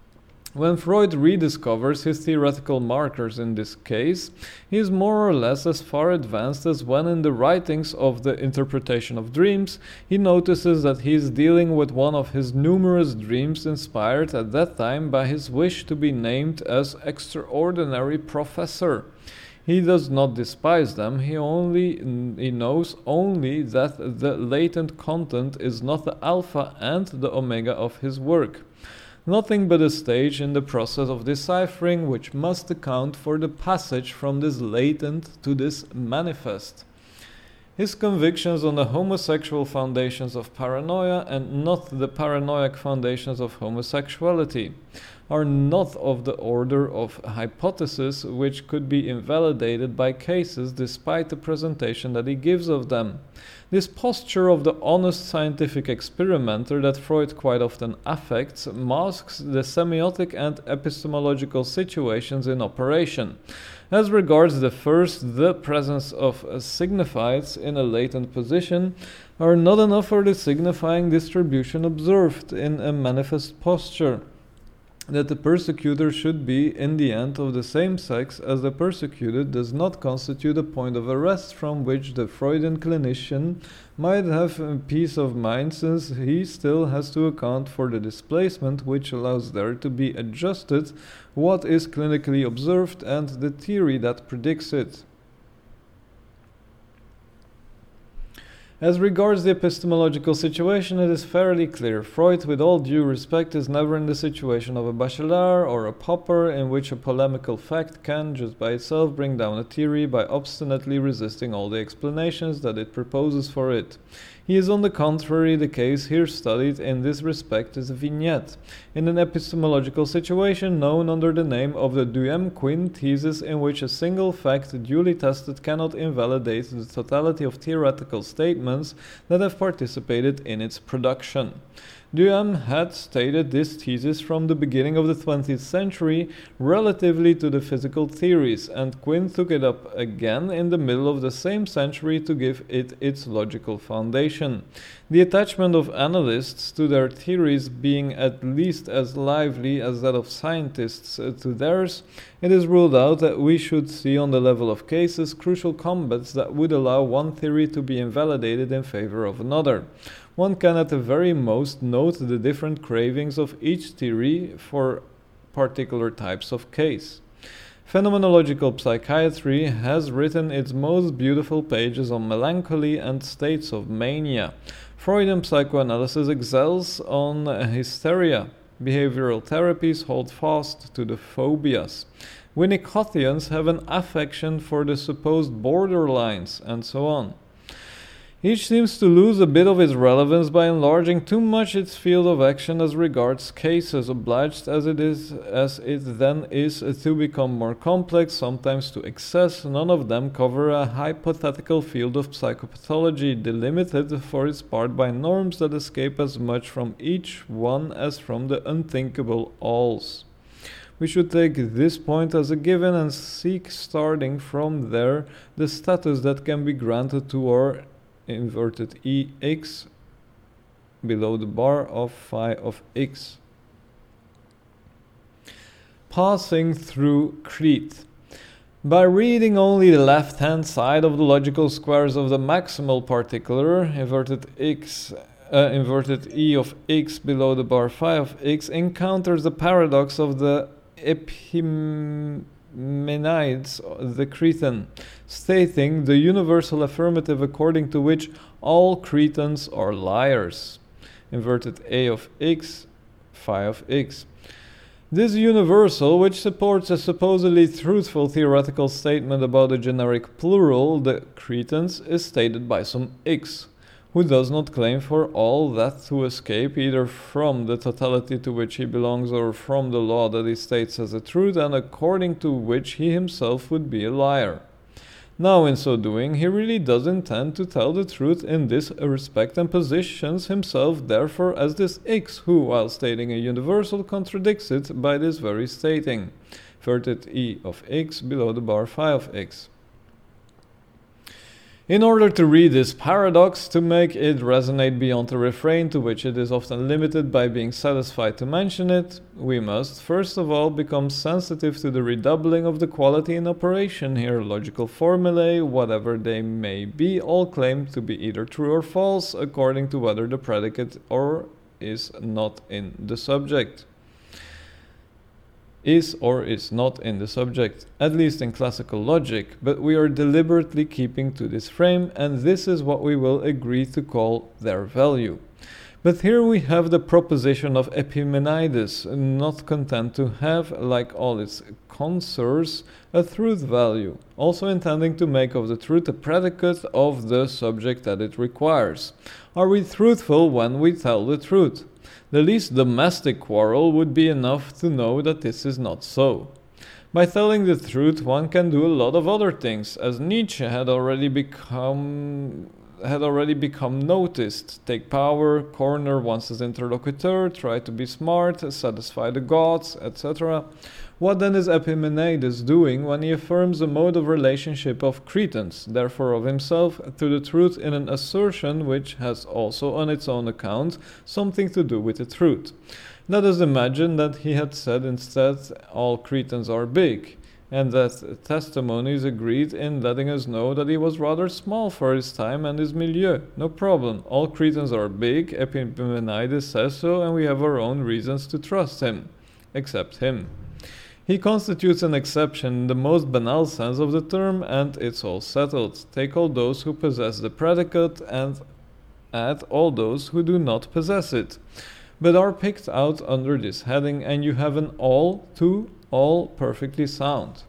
When Freud rediscovers his theoretical markers in this case, he is more or less as far advanced as when in the writings of the interpretation of dreams he notices that he is dealing with one of his numerous dreams inspired at that time by his wish to be named as extraordinary professor. He does not despise them, he only he knows only that the latent content is not the alpha and the omega of his work. Nothing but a stage in the process of deciphering which must account for the passage from this latent to this manifest. His convictions on the homosexual foundations of paranoia and not the paranoiac foundations of homosexuality are not of the order of hypothesis which could be invalidated by cases despite the presentation that he gives of them. This posture of the honest scientific experimenter that Freud quite often affects masks the semiotic and epistemological situations in operation. As regards the first, the presence of signifieds in a latent position are not enough for the signifying distribution observed in a manifest posture. That the persecutor should be in the end of the same sex as the persecuted does not constitute a point of arrest from which the Freudian clinician might have peace of mind, since he still has to account for the displacement which allows there to be adjusted what is clinically observed and the theory that predicts it. As regards the epistemological situation, it is fairly clear. Freud, with all due respect, is never in the situation of a Bachelard or a Popper, in which a polemical fact can, just by itself, bring down a theory by obstinately resisting all the explanations that it proposes for it. He is on the contrary, the case here studied in this respect is a vignette, in an epistemological situation known under the name of the Duhem-Quinn thesis, in which a single fact duly tested cannot invalidate the totality of theoretical statements that have participated in its production. Duhem had stated this thesis from the beginning of the twentieth century relatively to the physical theories, and Quinn took it up again in the middle of the same century to give it its logical foundation. The attachment of analysts to their theories being at least as lively as that of scientists to theirs, it is ruled out that we should see on the level of cases crucial combats that would allow one theory to be invalidated in favor of another. One can at the very most note the different cravings of each theory for particular types of case. Phenomenological psychiatry has written its most beautiful pages on melancholy and states of mania. Freudian psychoanalysis excels on hysteria. Behavioral therapies hold fast to the phobias. Winnicottians have an affection for the supposed borderlines, and so on. Each seems to lose a bit of its relevance by enlarging too much its field of action as regards cases, obliged as it is as it then is to become more complex, sometimes to excess. None of them cover a hypothetical field of psychopathology, delimited for its part by norms that escape as much from each one as from the unthinkable alls. We should take this point as a given and seek, starting from there, the status that can be granted to our inverted E x below the bar of phi of x. Passing through Crete. By reading only the left-hand side of the logical squares of the maximal particular, inverted x, uh, inverted E of x below the bar phi of x encounters the paradox of the Epimenides, the Cretan, stating the universal affirmative according to which all Cretans are liars. Inverted A of x, phi of x. This universal, which supports a supposedly truthful theoretical statement about a generic plural, the Cretans, is stated by some x. who does not claim for all that to escape either from the totality to which he belongs or from the law that he states as a truth and according to which he himself would be a liar. Now, in so doing, he really does intend to tell the truth in this respect and positions himself therefore as this X, who, while stating a universal, contradicts it by this very stating. Vertet E of X below the bar phi of X. In order to read this paradox, to make it resonate beyond the refrain to which it is often limited by being satisfied to mention it, we must first of all become sensitive to the redoubling of the quality in operation here. Logical formulae, whatever they may be, all claim to be either true or false according to whether the predicate or is not in the subject. Is or is not in the subject, at least in classical logic, but we are deliberately keeping to this frame, and this is what we will agree to call their value. But here we have the proposition of Epimenides, not content to have, like all its consorts, a truth value, also intending to make of the truth a predicate of the subject that it requires. Are we truthful when we tell the truth? The least domestic quarrel would be enough to know that this is not so. By telling the truth, one can do a lot of other things, as Nietzsche had already become had already become noticed. Take power, corner one's interlocutor, try to be smart, satisfy the gods, et cetera. What then is Epimenides doing when he affirms a mode of relationship of credence, therefore of himself, to the truth in an assertion which has also on its own account something to do with the truth? Let us imagine that he had said instead, all Cretans are big, and that testimonies agreed in letting us know that he was rather small for his time and his milieu. No problem, all Cretans are big, Epimenides says so, and we have our own reasons to trust him. Except him. He constitutes an exception in the most banal sense of the term, and it's all settled. Take all those who possess the predicate and add all those who do not possess it, but are picked out under this heading, and you have an all to all perfectly sound.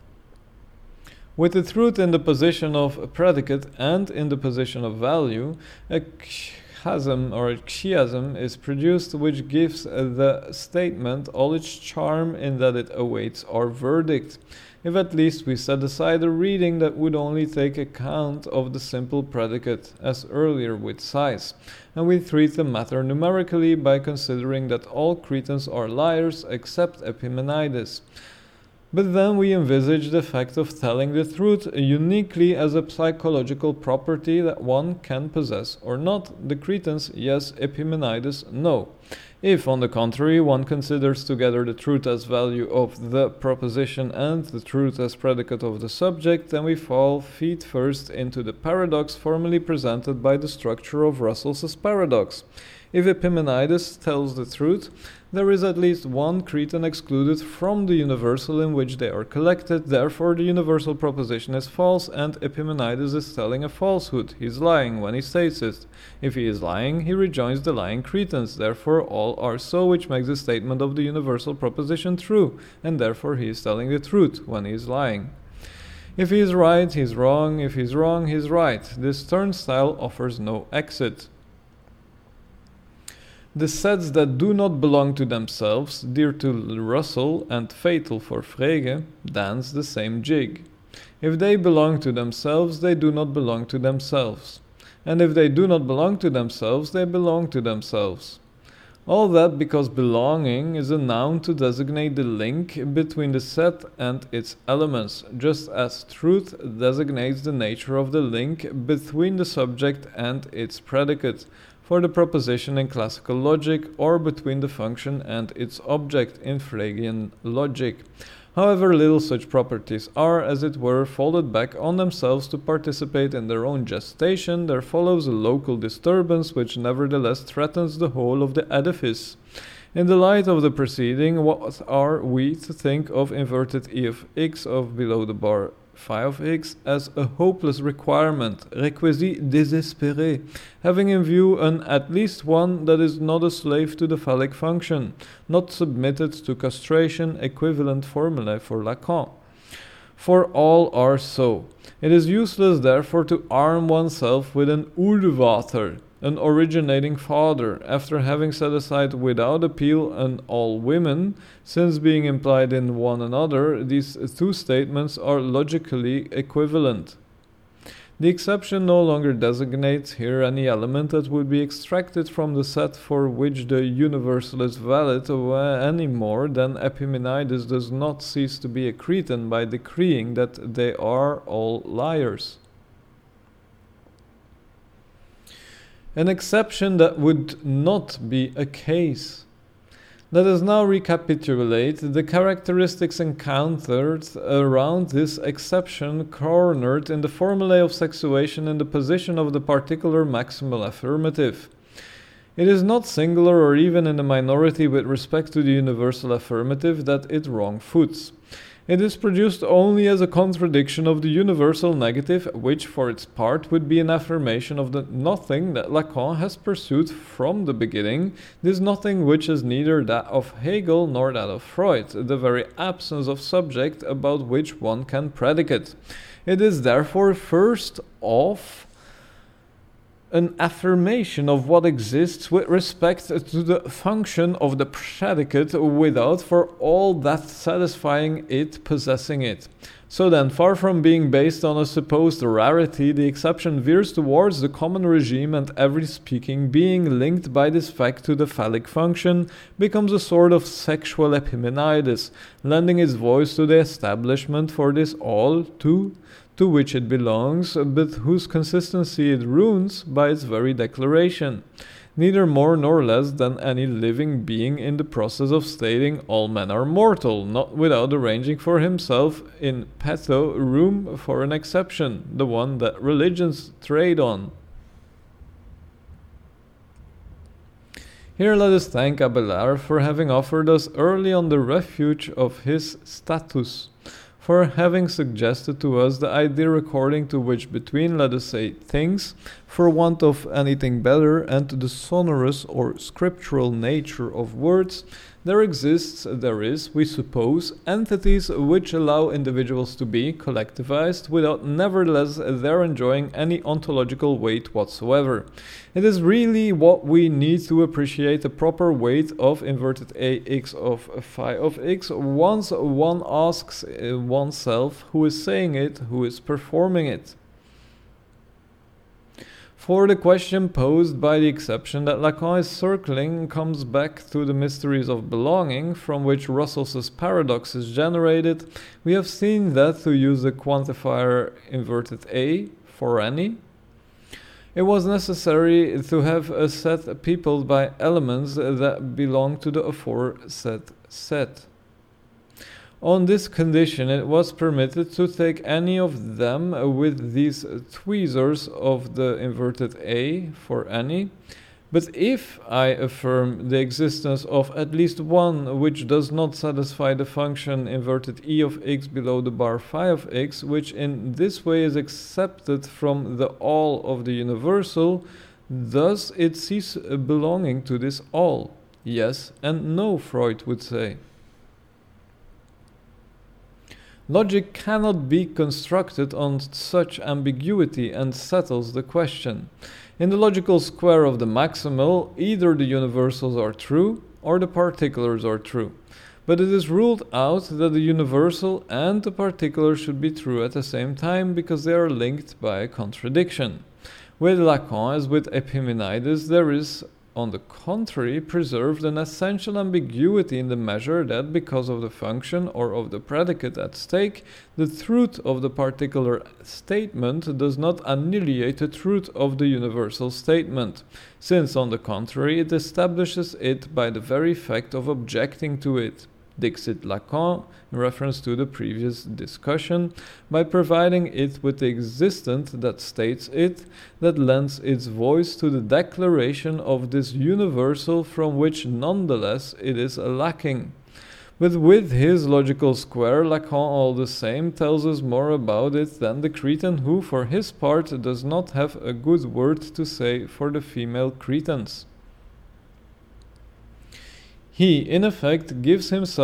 With the truth in the position of a predicate and in the position of value, a chiasm or a chiasm is produced which gives the statement all its charm in that it awaits our verdict, if at least we set aside a reading that would only take account of the simple predicate, as earlier with size, and we treat the matter numerically by considering that all Cretans are liars except Epimenides. But then we envisage the fact of telling the truth uniquely as a psychological property that one can possess or not. The Cretans, yes; Epimenides, no. If, on the contrary, one considers together the truth as value of the proposition and the truth as predicate of the subject, then we fall feet first into the paradox formally presented by the structure of Russell's paradox. If Epimenides tells the truth, there is at least one Cretan excluded from the universal in which they are collected, therefore the universal proposition is false, and Epimenides is telling a falsehood. He is lying when he states it. If he is lying, he rejoins the lying Cretans, therefore all are so, which makes the statement of the universal proposition true, and therefore he is telling the truth when he is lying. If he is right, he is wrong; if he is wrong, he is right. This turnstile offers no exit. The sets that do not belong to themselves, dear to Russell and fatal for Frege, dance the same jig. If they belong to themselves, they do not belong to themselves. And if they do not belong to themselves, they belong to themselves. All that because belonging is a noun to designate the link between the set and its elements, just as truth designates the nature of the link between the subject and its predicate, for the proposition in classical logic, or between the function and its object in Fregean logic. However little such properties are, as it were, folded back on themselves to participate in their own gestation, there follows a local disturbance which nevertheless threatens the whole of the edifice. In the light of the preceding, what are we to think of inverted E of x of below the bar phi of x as a hopeless requirement, requisite désespéré, having in view an at least one that is not a slave to the phallic function, not submitted to castration, equivalent formulae for Lacan? for all are so. It is useless therefore to arm oneself with an Urvater, an originating father, after having set aside without appeal an all women, since being implied in one another, these two statements are logically equivalent. The exception no longer designates here any element that would be extracted from the set for which the universal is valid any more than Epimenides does not cease to be a Cretan by decreeing that they are all liars. An exception that would not be a case. Let us now recapitulate the characteristics encountered around this exception cornered in the formulae of sexuation in the position of the particular maximal affirmative. It is not singular or even in the minority with respect to the universal affirmative that it wrong-foots. It is produced only as a contradiction of the universal negative, which for its part would be an affirmation of the nothing that Lacan has pursued from the beginning, this nothing which is neither that of Hegel nor that of Freud, the very absence of subject about which one can predicate. It is therefore first off an affirmation of what exists with respect to the function of the predicate without for all that satisfying it possessing it. So then, far from being based on a supposed rarity, the exception veers towards the common regime, and every speaking being linked by this fact to the phallic function becomes a sort of sexual Epimenides, lending its voice to the establishment for this all too to which it belongs, but whose consistency it ruins by its very declaration, neither more nor less than any living being in the process of stating all men are mortal, not without arranging for himself in petto room for an exception, the one that religions trade on. Here let us thank Abelard for having offered us early on the refuge of his status, for having suggested to us the idea according to which between, let us say, things, for want of anything better, and the sonorous or scriptural nature of words, there exists, there is, we suppose, entities which allow individuals to be collectivized without nevertheless their enjoying any ontological weight whatsoever. It is really what we need to appreciate the proper weight of inverted A x of phi of x once one asks oneself who is saying it, who is performing it. For the question posed by the exception that Lacan is circling comes back to the mysteries of belonging, from which Russell's paradox is generated. We have seen that, to use the quantifier inverted A for any, it was necessary to have a set peopled by elements that belong to the aforesaid set. On this condition, it was permitted to take any of them with these tweezers of the inverted A for any. But if I affirm the existence of at least one which does not satisfy the function inverted E of x below the bar phi of x, which in this way is accepted from the all of the universal, thus it ceases belonging to this all. Yes and no, Freud would say. Logic cannot be constructed on such ambiguity and settles the question. In the logical square of the maximal, either the universals are true or the particulars are true. But it is ruled out that the universal and the particular should be true at the same time because they are linked by a contradiction. With Lacan, as with Epimenides, there is, on the contrary, preserved an essential ambiguity in the measure that, because of the function or of the predicate at stake, the truth of the particular statement does not annihilate the truth of the universal statement, since, on the contrary, it establishes it by the very fact of objecting to it. Dixit Lacan, in reference to the previous discussion, by providing it with the existent that states it, that lends its voice to the declaration of this universal from which nonetheless it is lacking. But with his logical square, Lacan all the same tells us more about it than the Cretan, who for his part does not have a good word to say for the female Cretans. He, in effect, gives himself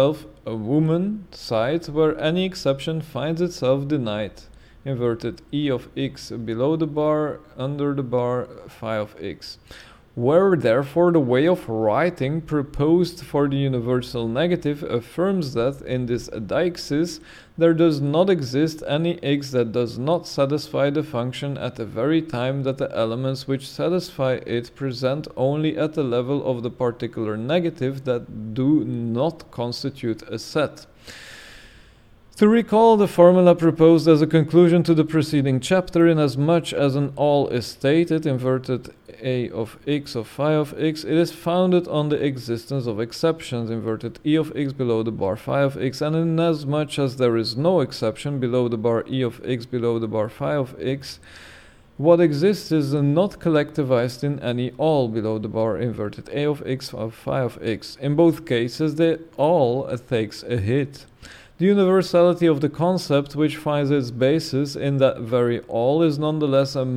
a woman side where any exception finds itself denied. Inverted E of x below the bar, under the bar, phi of x. Where therefore the way of writing proposed for the universal negative affirms that in this deixis there does not exist any x that does not satisfy the function at the very time that the elements which satisfy it present only at the level of the particular negative that do not constitute a set. To recall the formula proposed as a conclusion to the preceding chapter, inasmuch as an all is stated, inverted a of x of phi of x, it is founded on the existence of exceptions, inverted e of x below the bar phi of x, and inasmuch as there is no exception below the bar e of x below the bar phi of x, what exists is not collectivized in any all below the bar inverted a of x of phi of x. In both cases, the all takes a hit. The universality of the concept, which finds its basis in that very all, is nonetheless a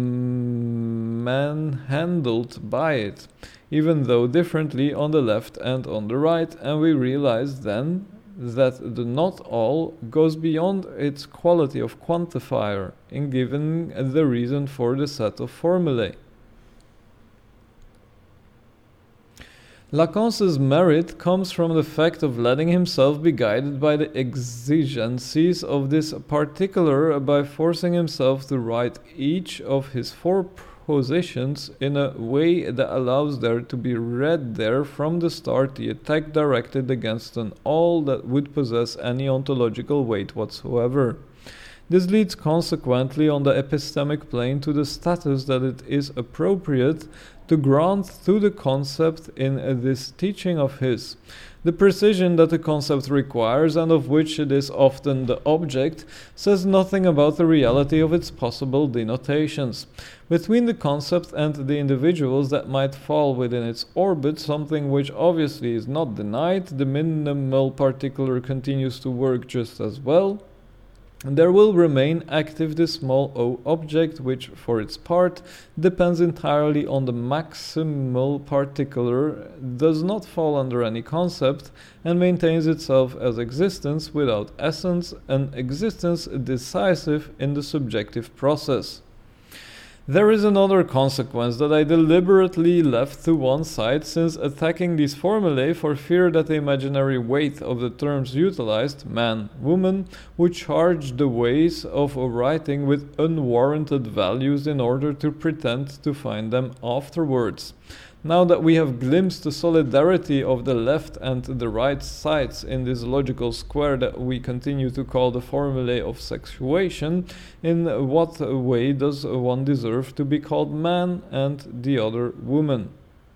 manhandled by it, even though differently on the left and on the right, and we realize then that the not all goes beyond its quality of quantifier in giving the reason for the set of formulae. Lacan's merit comes from the fact of letting himself be guided by the exigencies of this particular by forcing himself to write each of his four positions in a way that allows there to be read there from the start the attack directed against an all that would possess any ontological weight whatsoever. This leads consequently on the epistemic plane to the status that it is appropriate to grant to the concept in this teaching of his. The precision that the concept requires, and of which it is often the object, says nothing about the reality of its possible denotations. Between the concept and the individuals that might fall within its orbit, something which obviously is not denied, the minimal particular continues to work just as well. There will remain active the small o object, which, for its part, depends entirely on the maximal particular, does not fall under any concept, and maintains itself as existence without essence, an existence decisive in the subjective process. There is another consequence that I deliberately left to one side, since attacking these formulae for fear that the imaginary weight of the terms utilized, man, woman, would charge the ways of writing with unwarranted values in order to pretend to find them afterwards. Now that we have glimpsed the solidarity of the left and the right sides in this logical square that we continue to call the formulae of sexuation, in what way does one deserve to be called man and the other woman?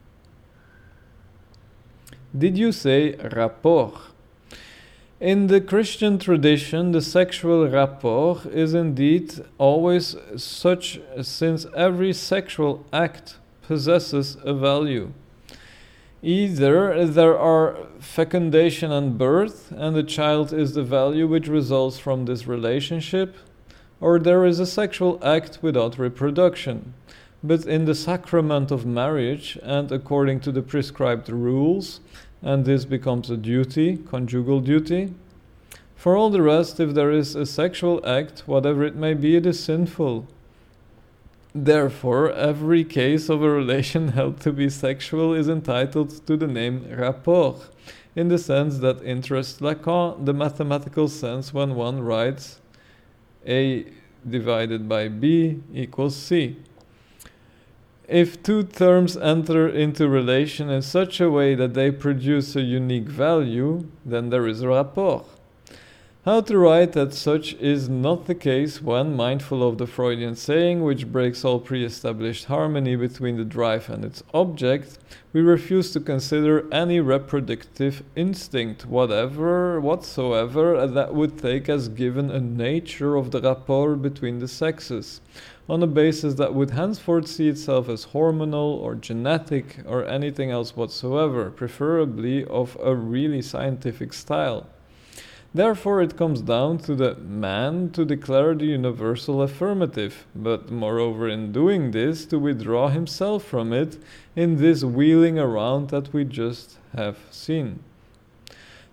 Did you say rapport? In the Christian tradition, the sexual rapport is indeed always such, since every sexual act possesses a value. Either there are fecundation and birth, and the child is the value which results from this relationship, or there is a sexual act without reproduction. But in the sacrament of marriage, and according to the prescribed rules, and this becomes a duty, conjugal duty, for all the rest, if there is a sexual act, whatever it may be, it is sinful. Therefore, every case of a relation held to be sexual is entitled to the name rapport, in the sense that interests Lacan, the mathematical sense when one writes A divided by B equals C. If two terms enter into relation in such a way that they produce a unique value, then there is a rapport. How to write that such is not the case when, mindful of the Freudian saying, which breaks all pre-established harmony between the drive and its object, we refuse to consider any reproductive instinct, whatever, whatsoever, that would take as given a nature of the rapport between the sexes, on a basis that would henceforth see itself as hormonal or genetic or anything else whatsoever, preferably of a really scientific style. Therefore, it comes down to the man to declare the universal affirmative, but moreover in doing this to withdraw himself from it in this wheeling around that we just have seen.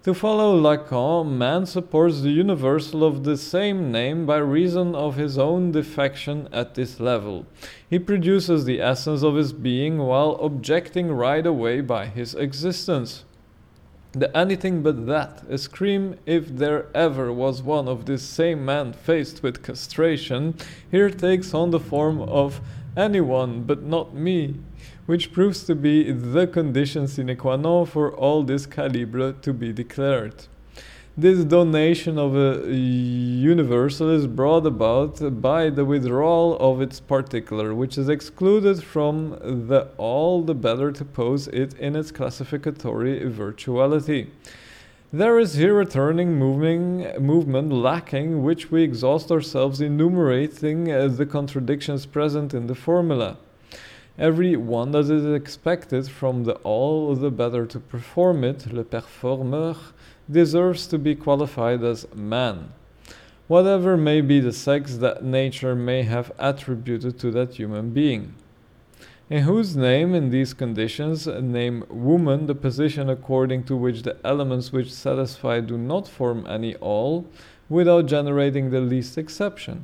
To follow Lacan, man supports the universal of the same name by reason of his own defection at this level. He produces the essence of his being while objecting right away by his existence. The anything but that, a scream if there ever was one of this same man faced with castration, here takes on the form of anyone but not me, which proves to be the condition sine qua non for all this calibre to be declared. This donation of a universal is brought about by the withdrawal of its particular, which is excluded from the all the better to pose it in its classificatory virtuality. There is here a turning moving, movement lacking, which we exhaust ourselves enumerating as the contradictions present in the formula. Every one that is expected from the all the better to perform it, le performeur, deserves to be qualified as man, whatever may be the sex that nature may have attributed to that human being. In whose name, in these conditions, name woman the position according to which the elements which satisfy do not form any all, without generating the least exception.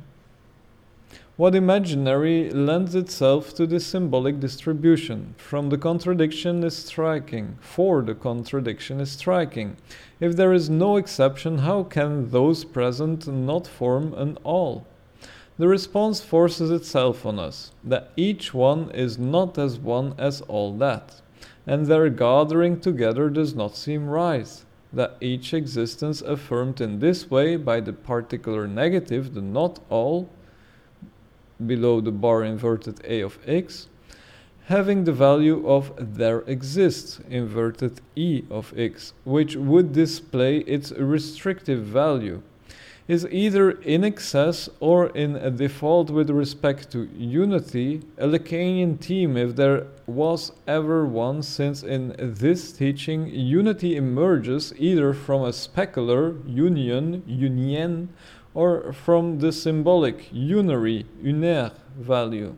What imaginary lends itself to this symbolic distribution? From the contradiction is striking, for the contradiction is striking. If there is no exception, how can those present not form an all? The response forces itself on us, that each one is not as one as all that, and their gathering together does not seem right, that each existence affirmed in this way by the particular negative, the not all, below the bar inverted a of x, having the value of there exists inverted e of x, which would display its restrictive value, is either in excess or in a default with respect to unity, a Lacanian theme if there was ever one, since in this teaching unity emerges either from a specular union, unien, or from the symbolic unary, unaire value.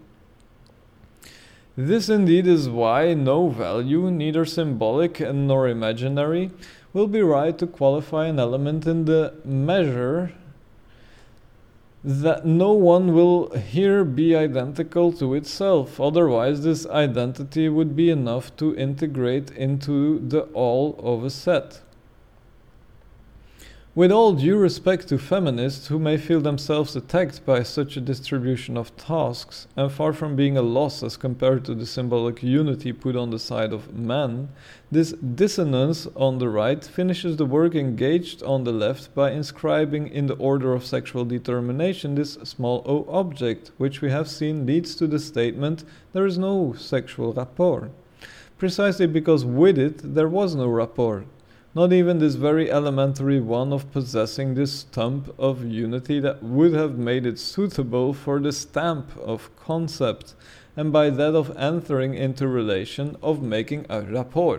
This indeed is why no value, neither symbolic nor imaginary, will be right to qualify an element in the measure that no one will here be identical to itself, otherwise this identity would be enough to integrate into the all of a set. With all due respect to feminists who may feel themselves attacked by such a distribution of tasks, and far from being a loss as compared to the symbolic unity put on the side of man, this dissonance on the right finishes the work engaged on the left by inscribing in the order of sexual determination this small o object, which we have seen leads to the statement there is no sexual rapport, precisely because with it there was no rapport. Not even this very elementary one of possessing this stump of unity that would have made it suitable for the stamp of concept, and by that of entering into relation, of making a rapport.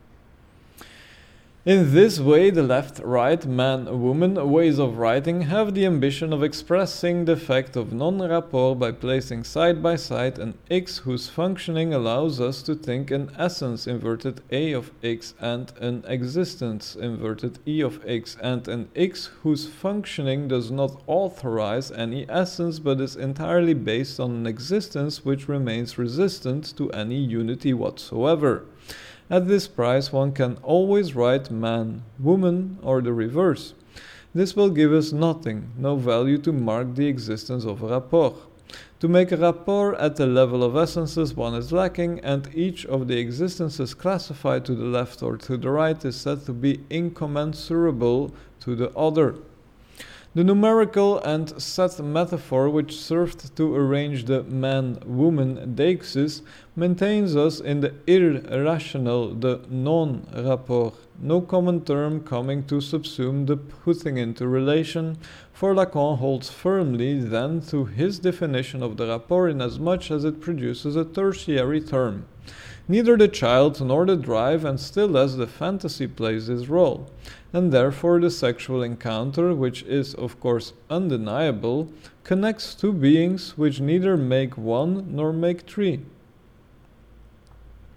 In this way, the left, right, man, woman ways of writing have the ambition of expressing the fact of non-rapport by placing side by side an x whose functioning allows us to think an essence inverted a of x and an existence inverted e of x, and an x whose functioning does not authorize any essence but is entirely based on an existence which remains resistant to any unity whatsoever. At this price one can always write man, woman, or the reverse. This will give us nothing, no value to mark the existence of a rapport. To make a rapport at the level of essences one is lacking, and each of the existences classified to the left or to the right is said to be incommensurable to the other. The numerical and set metaphor which served to arrange the man-woman deixis maintains us in the irrational, the non-rapport, no common term coming to subsume the putting into relation, for Lacan holds firmly then to his definition of the rapport inasmuch as it produces a tertiary term. Neither the child nor the drive, and still less the fantasy, plays this role, and therefore the sexual encounter, which is of course undeniable, connects two beings which neither make one nor make three.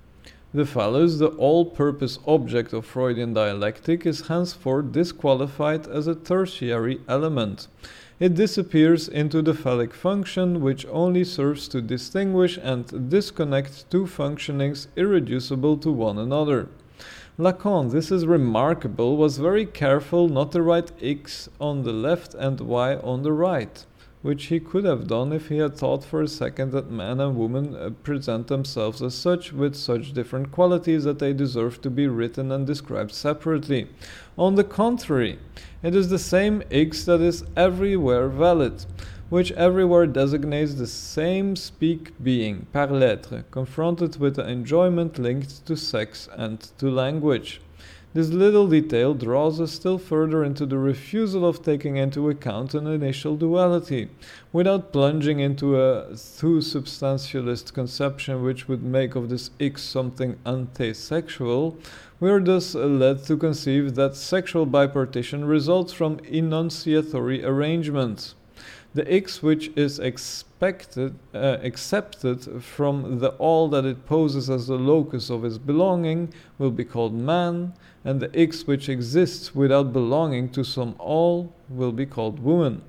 The phallus, the all-purpose object of Freudian dialectic, is henceforth disqualified as a tertiary element. It disappears into the phallic function, which only serves to distinguish and disconnect two functionings irreducible to one another. Lacan, this is remarkable, was very careful not to write X on the left and Y on the right, which he could have done if he had thought for a second that man and woman uh, present themselves as such, with such different qualities that they deserve to be written and described separately. On the contrary, it is the same X that is everywhere valid, which everywhere designates the same speak being, par l'être, confronted with the enjoyment linked to sex and to language. This little detail draws us still further into the refusal of taking into account an initial duality, without plunging into a too substantialist conception which would make of this X something anti-sexual. We are thus led to conceive that sexual bipartition results from enunciatory arrangements. The X which is expected, uh, accepted from the all that it poses as the locus of its belonging will be called man, and the X which exists without belonging to some all will be called woman.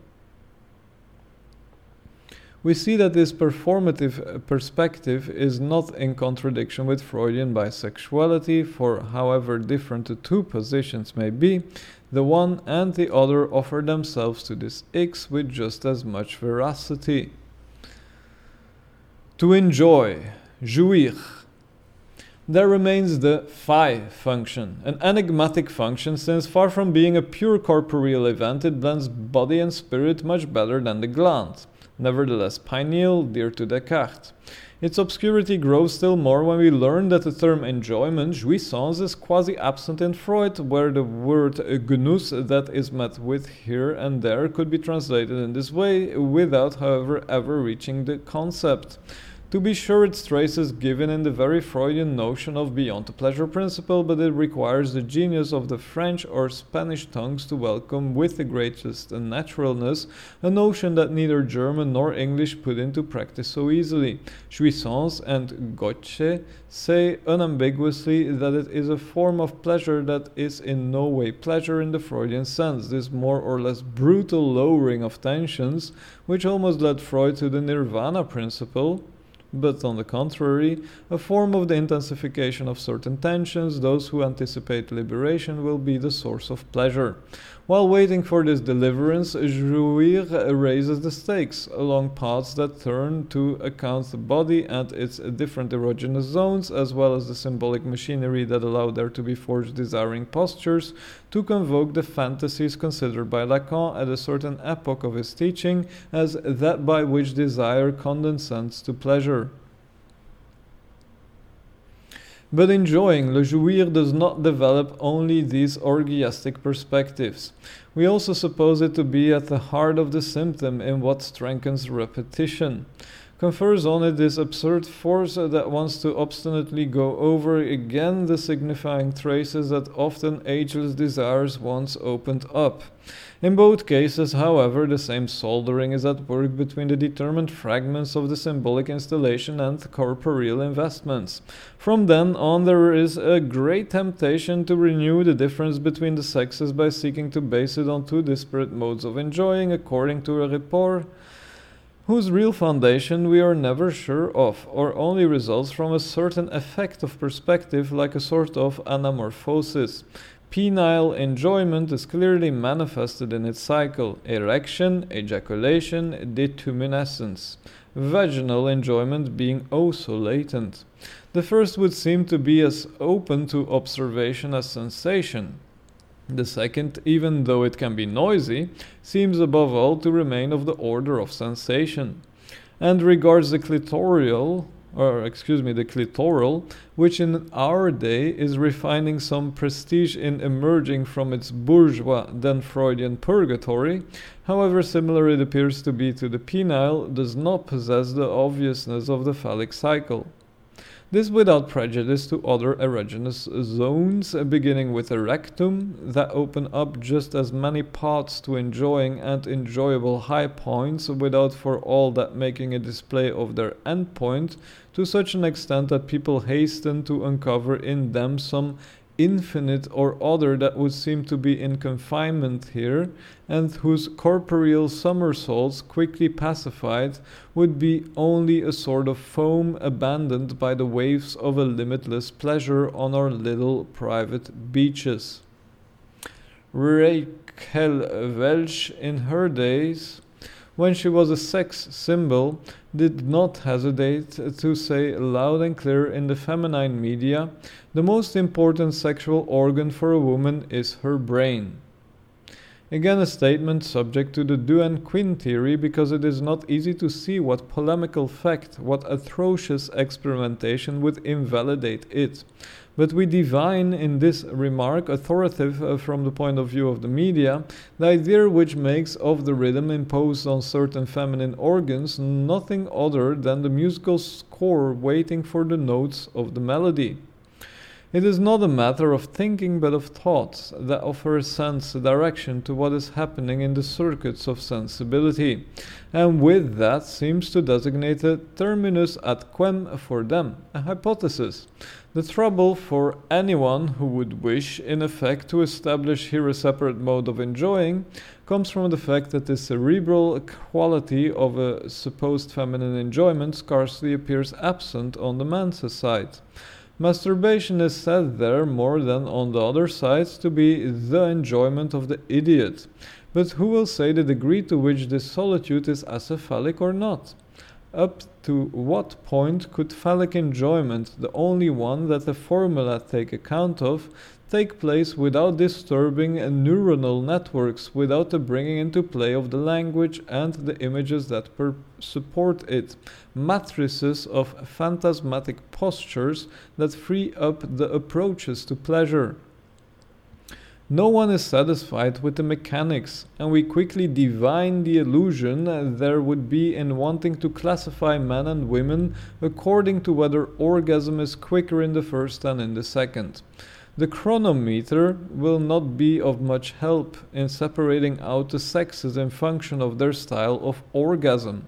We see that this performative perspective is not in contradiction with Freudian bisexuality, for however different the two positions may be, the one and the other offer themselves to this X with just as much veracity. To enjoy, jouir. There remains the phi function, an enigmatic function since far from being a pure corporeal event, it blends body and spirit much better than the glande, nevertheless pineal, dear to Descartes. Its obscurity grows still more when we learn that the term enjoyment, jouissance, is quasi-absent in Freud, where the word genuss that is met with here and there could be translated in this way, without, however, ever reaching the concept. To be sure, its trace is given in the very Freudian notion of beyond the pleasure principle, but it requires the genius of the French or Spanish tongues to welcome with the greatest naturalness a notion that neither German nor English put into practice so easily. Jouissance and Gotche say unambiguously that it is a form of pleasure that is in no way pleasure in the Freudian sense, this more or less brutal lowering of tensions, which almost led Freud to the nirvana principle, but on the contrary, a form of the intensification of certain tensions. Those who anticipate liberation will be the source of pleasure. While waiting for this deliverance, jouir raises the stakes along paths that turn to account the body and its different erogenous zones, as well as the symbolic machinery that allow there to be forged desiring postures, to convoke the fantasies considered by Lacan at a certain epoch of his teaching as that by which desire condescends to pleasure. But enjoying, le jouir does not develop only these orgiastic perspectives. We also suppose it to be at the heart of the symptom in what strengthens repetition. Confers on it this absurd force that wants to obstinately go over again the signifying traces that often ageless desires once opened up. In both cases, however, the same soldering is at work between the determined fragments of the symbolic installation and corporeal investments. From then on, there is a great temptation to renew the difference between the sexes by seeking to base it on two disparate modes of enjoying according to a rapport whose real foundation we are never sure of, or only results from a certain effect of perspective like a sort of anamorphosis. Penile enjoyment is clearly manifested in its cycle: erection, ejaculation, detuminescence. Vaginal enjoyment being oh so latent. The first would seem to be as open to observation as sensation. The second, even though it can be noisy, seems above all to remain of the order of sensation, and regards the clitorial, or excuse me, the clitoral, which in our day is refining some prestige in emerging from its bourgeois then Freudian purgatory, however similar it appears to be to the penile, does not possess the obviousness of the phallic cycle. This without prejudice to other erogenous zones, beginning with the rectum, that open up just as many paths to enjoying and enjoyable high points without for all that making a display of their endpoint, to such an extent that people hasten to uncover in them some infinite or other that would seem to be in confinement here, and whose corporeal somersaults, quickly pacified, would be only a sort of foam abandoned by the waves of a limitless pleasure on our little private beaches. Rachel Welch, in her days, when she was a sex symbol, did not hesitate to say loud and clear in the feminine media, the most important sexual organ for a woman is her brain. Again, a statement subject to the Duan-Quinn theory, because it is not easy to see what polemical fact, what atrocious experimentation would invalidate it. But we divine in this remark, authoritative uh, from the point of view of the media, the idea which makes of the rhythm imposed on certain feminine organs nothing other than the musical score waiting for the notes of the melody. It is not a matter of thinking but of thoughts that offer a sense, a direction to what is happening in the circuits of sensibility, and with that seems to designate a terminus ad quem for them, a hypothesis. The trouble for anyone who would wish, in effect, to establish here a separate mode of enjoying comes from the fact that the cerebral quality of a supposed feminine enjoyment scarcely appears absent on the man's side. Masturbation is said there more than on the other sides to be the enjoyment of the idiot. But who will say the degree to which this solitude is acephalic or not? Up to what point could phallic enjoyment, the only one that the formula take account of, take place without disturbing neuronal networks, without the bringing into play of the language and the images that per- support it, matrices of phantasmatic postures that free up the approaches to pleasure? No one is satisfied with the mechanics, and we quickly divine the illusion there would be in wanting to classify men and women according to whether orgasm is quicker in the first than in the second. The chronometer will not be of much help in separating out the sexes in function of their style of orgasm.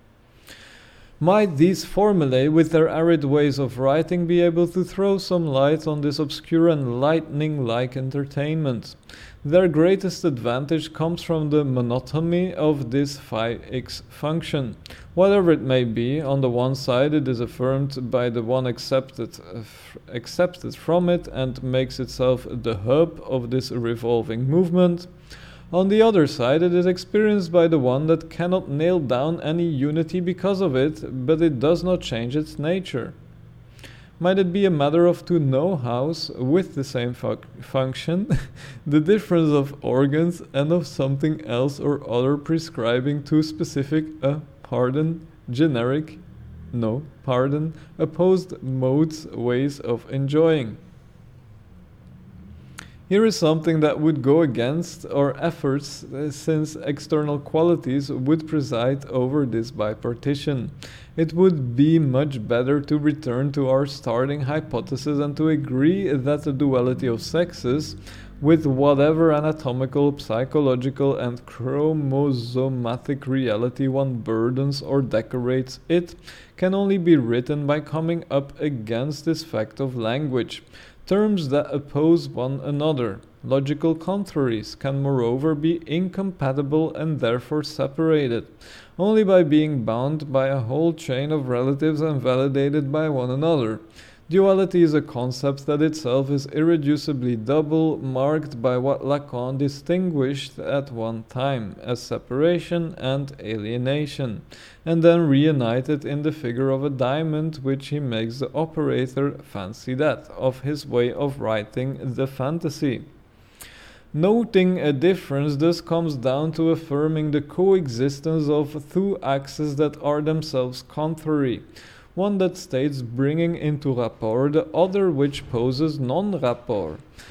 Might these formulae, with their arid ways of writing, be able to throw some light on this obscure and lightning-like entertainment? Their greatest advantage comes from the monotony of this phi x function. Whatever it may be, on the one side it is affirmed by the one accepted, uh, f- accepted from it and makes itself the hub of this revolving movement. On the other side, it is experienced by the one that cannot nail down any unity because of it, but it does not change its nature. Might it be a matter of two know-hows with the same fu- function, the difference of organs and of something else or other prescribing two specific, uh, pardon, generic, no, pardon, opposed modes, ways of enjoying? Here is something that would go against our efforts, uh, since external qualities would preside over this bipartition. It would be much better to return to our starting hypothesis and to agree that the duality of sexes, with whatever anatomical, psychological, and chromosomatic reality one burdens or decorates it, can only be written by coming up against this fact of language. Terms that oppose one another, logical contraries, can moreover be incompatible and therefore separated, only by being bound by a whole chain of relatives and validated by one another. Duality is a concept that itself is irreducibly double, marked by what Lacan distinguished at one time as separation and alienation, and then reunited in the figure of a diamond, which he makes the operator, fancy that, of his way of writing the fantasy. Noting a difference thus comes down to affirming the coexistence of two axes that are themselves contrary, one that states bringing into rapport, the other which poses non-rapport.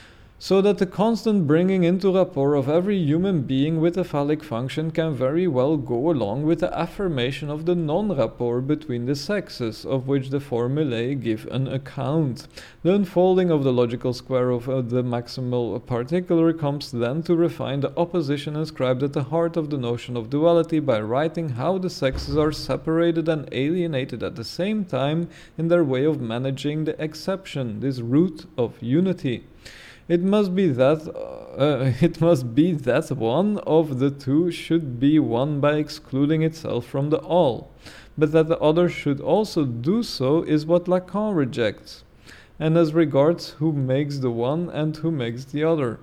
so that the constant bringing into rapport of every human being with a phallic function can very well go along with the affirmation of the non-rapport between the sexes, of which the formulae give an account. The unfolding of the logical square of uh, the maximal particular comes then to refine the opposition inscribed at the heart of the notion of duality by writing how the sexes are separated and alienated at the same time in their way of managing the exception, this root of unity. It must be that uh, it must be that one of the two should be one by excluding itself from the all, but that the other should also do so is what Lacan rejects, and as regards who makes the one and who makes the other.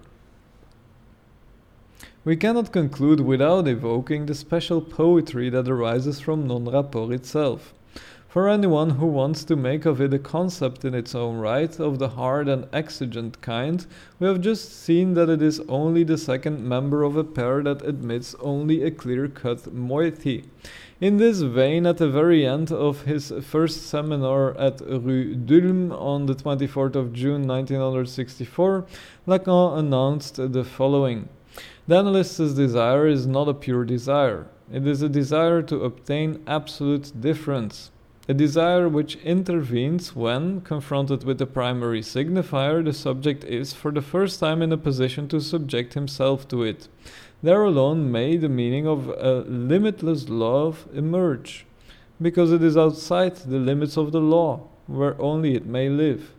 We cannot conclude without evoking the special poetry that arises from non-rapport itself. For anyone who wants to make of it a concept in its own right, of the hard and exigent kind, we have just seen that it is only the second member of a pair that admits only a clear-cut moiety. In this vein, at the very end of his first seminar at Rue d'Ulm on the twenty-fourth of June nineteen sixty-four, Lacan announced the following. The analyst's desire is not a pure desire. It is a desire to obtain absolute difference. A desire which intervenes when, confronted with the primary signifier, the subject is for the first time in a position to subject himself to it. There alone may the meaning of a limitless love emerge, because it is outside the limits of the law, where only it may live.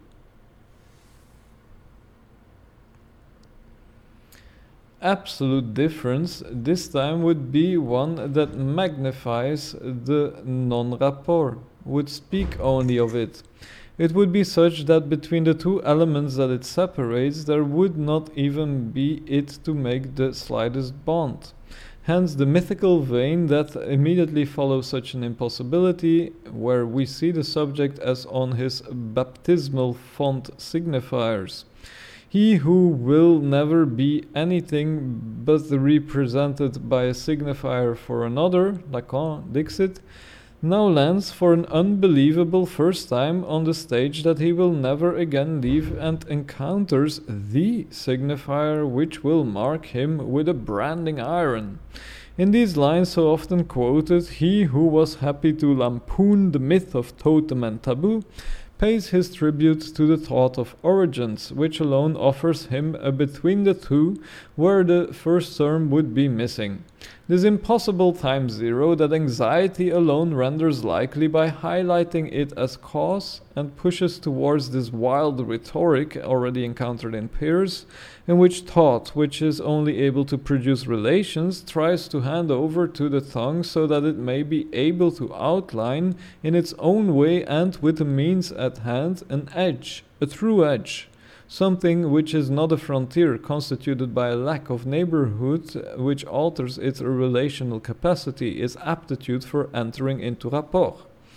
Absolute difference this time would be one that magnifies the non-rapport, would speak only of it. It would be such that between the two elements that it separates there would not even be it to make the slightest bond. Hence the mythical vein that immediately follows such an impossibility, where we see the subject as on his baptismal font signifiers. He who will never be anything but represented by a signifier for another, Lacan dixit, now lands for an unbelievable first time on the stage that he will never again leave and encounters the signifier which will mark him with a branding iron. In these lines so often quoted, he who was happy to lampoon the myth of totem and taboo pays his tribute to the thought of origins, which alone offers him a between the two where the first term would be missing. This impossible time zero that anxiety alone renders likely by highlighting it as cause and pushes towards this wild rhetoric already encountered in Peirce, in which thought, which is only able to produce relations, tries to hand over to the tongue so that it may be able to outline in its own way and with the means at hand an edge, a true edge. Something which is not a frontier constituted by a lack of neighborhood, which alters its relational capacity, its aptitude for entering into rapport.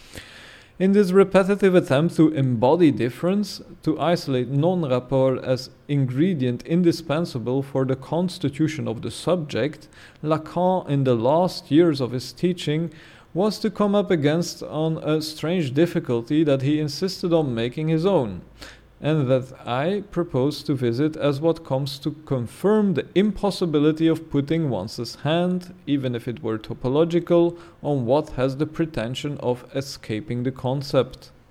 In this repetitive attempt to embody difference, to isolate non-rapport as ingredient indispensable for the constitution of the subject, Lacan, in the last years of his teaching, was to come up against on a strange difficulty that he insisted on making his own, and that I propose to visit as what comes to confirm the impossibility of putting one's hand, even if it were topological, on what has the pretension of escaping the concept.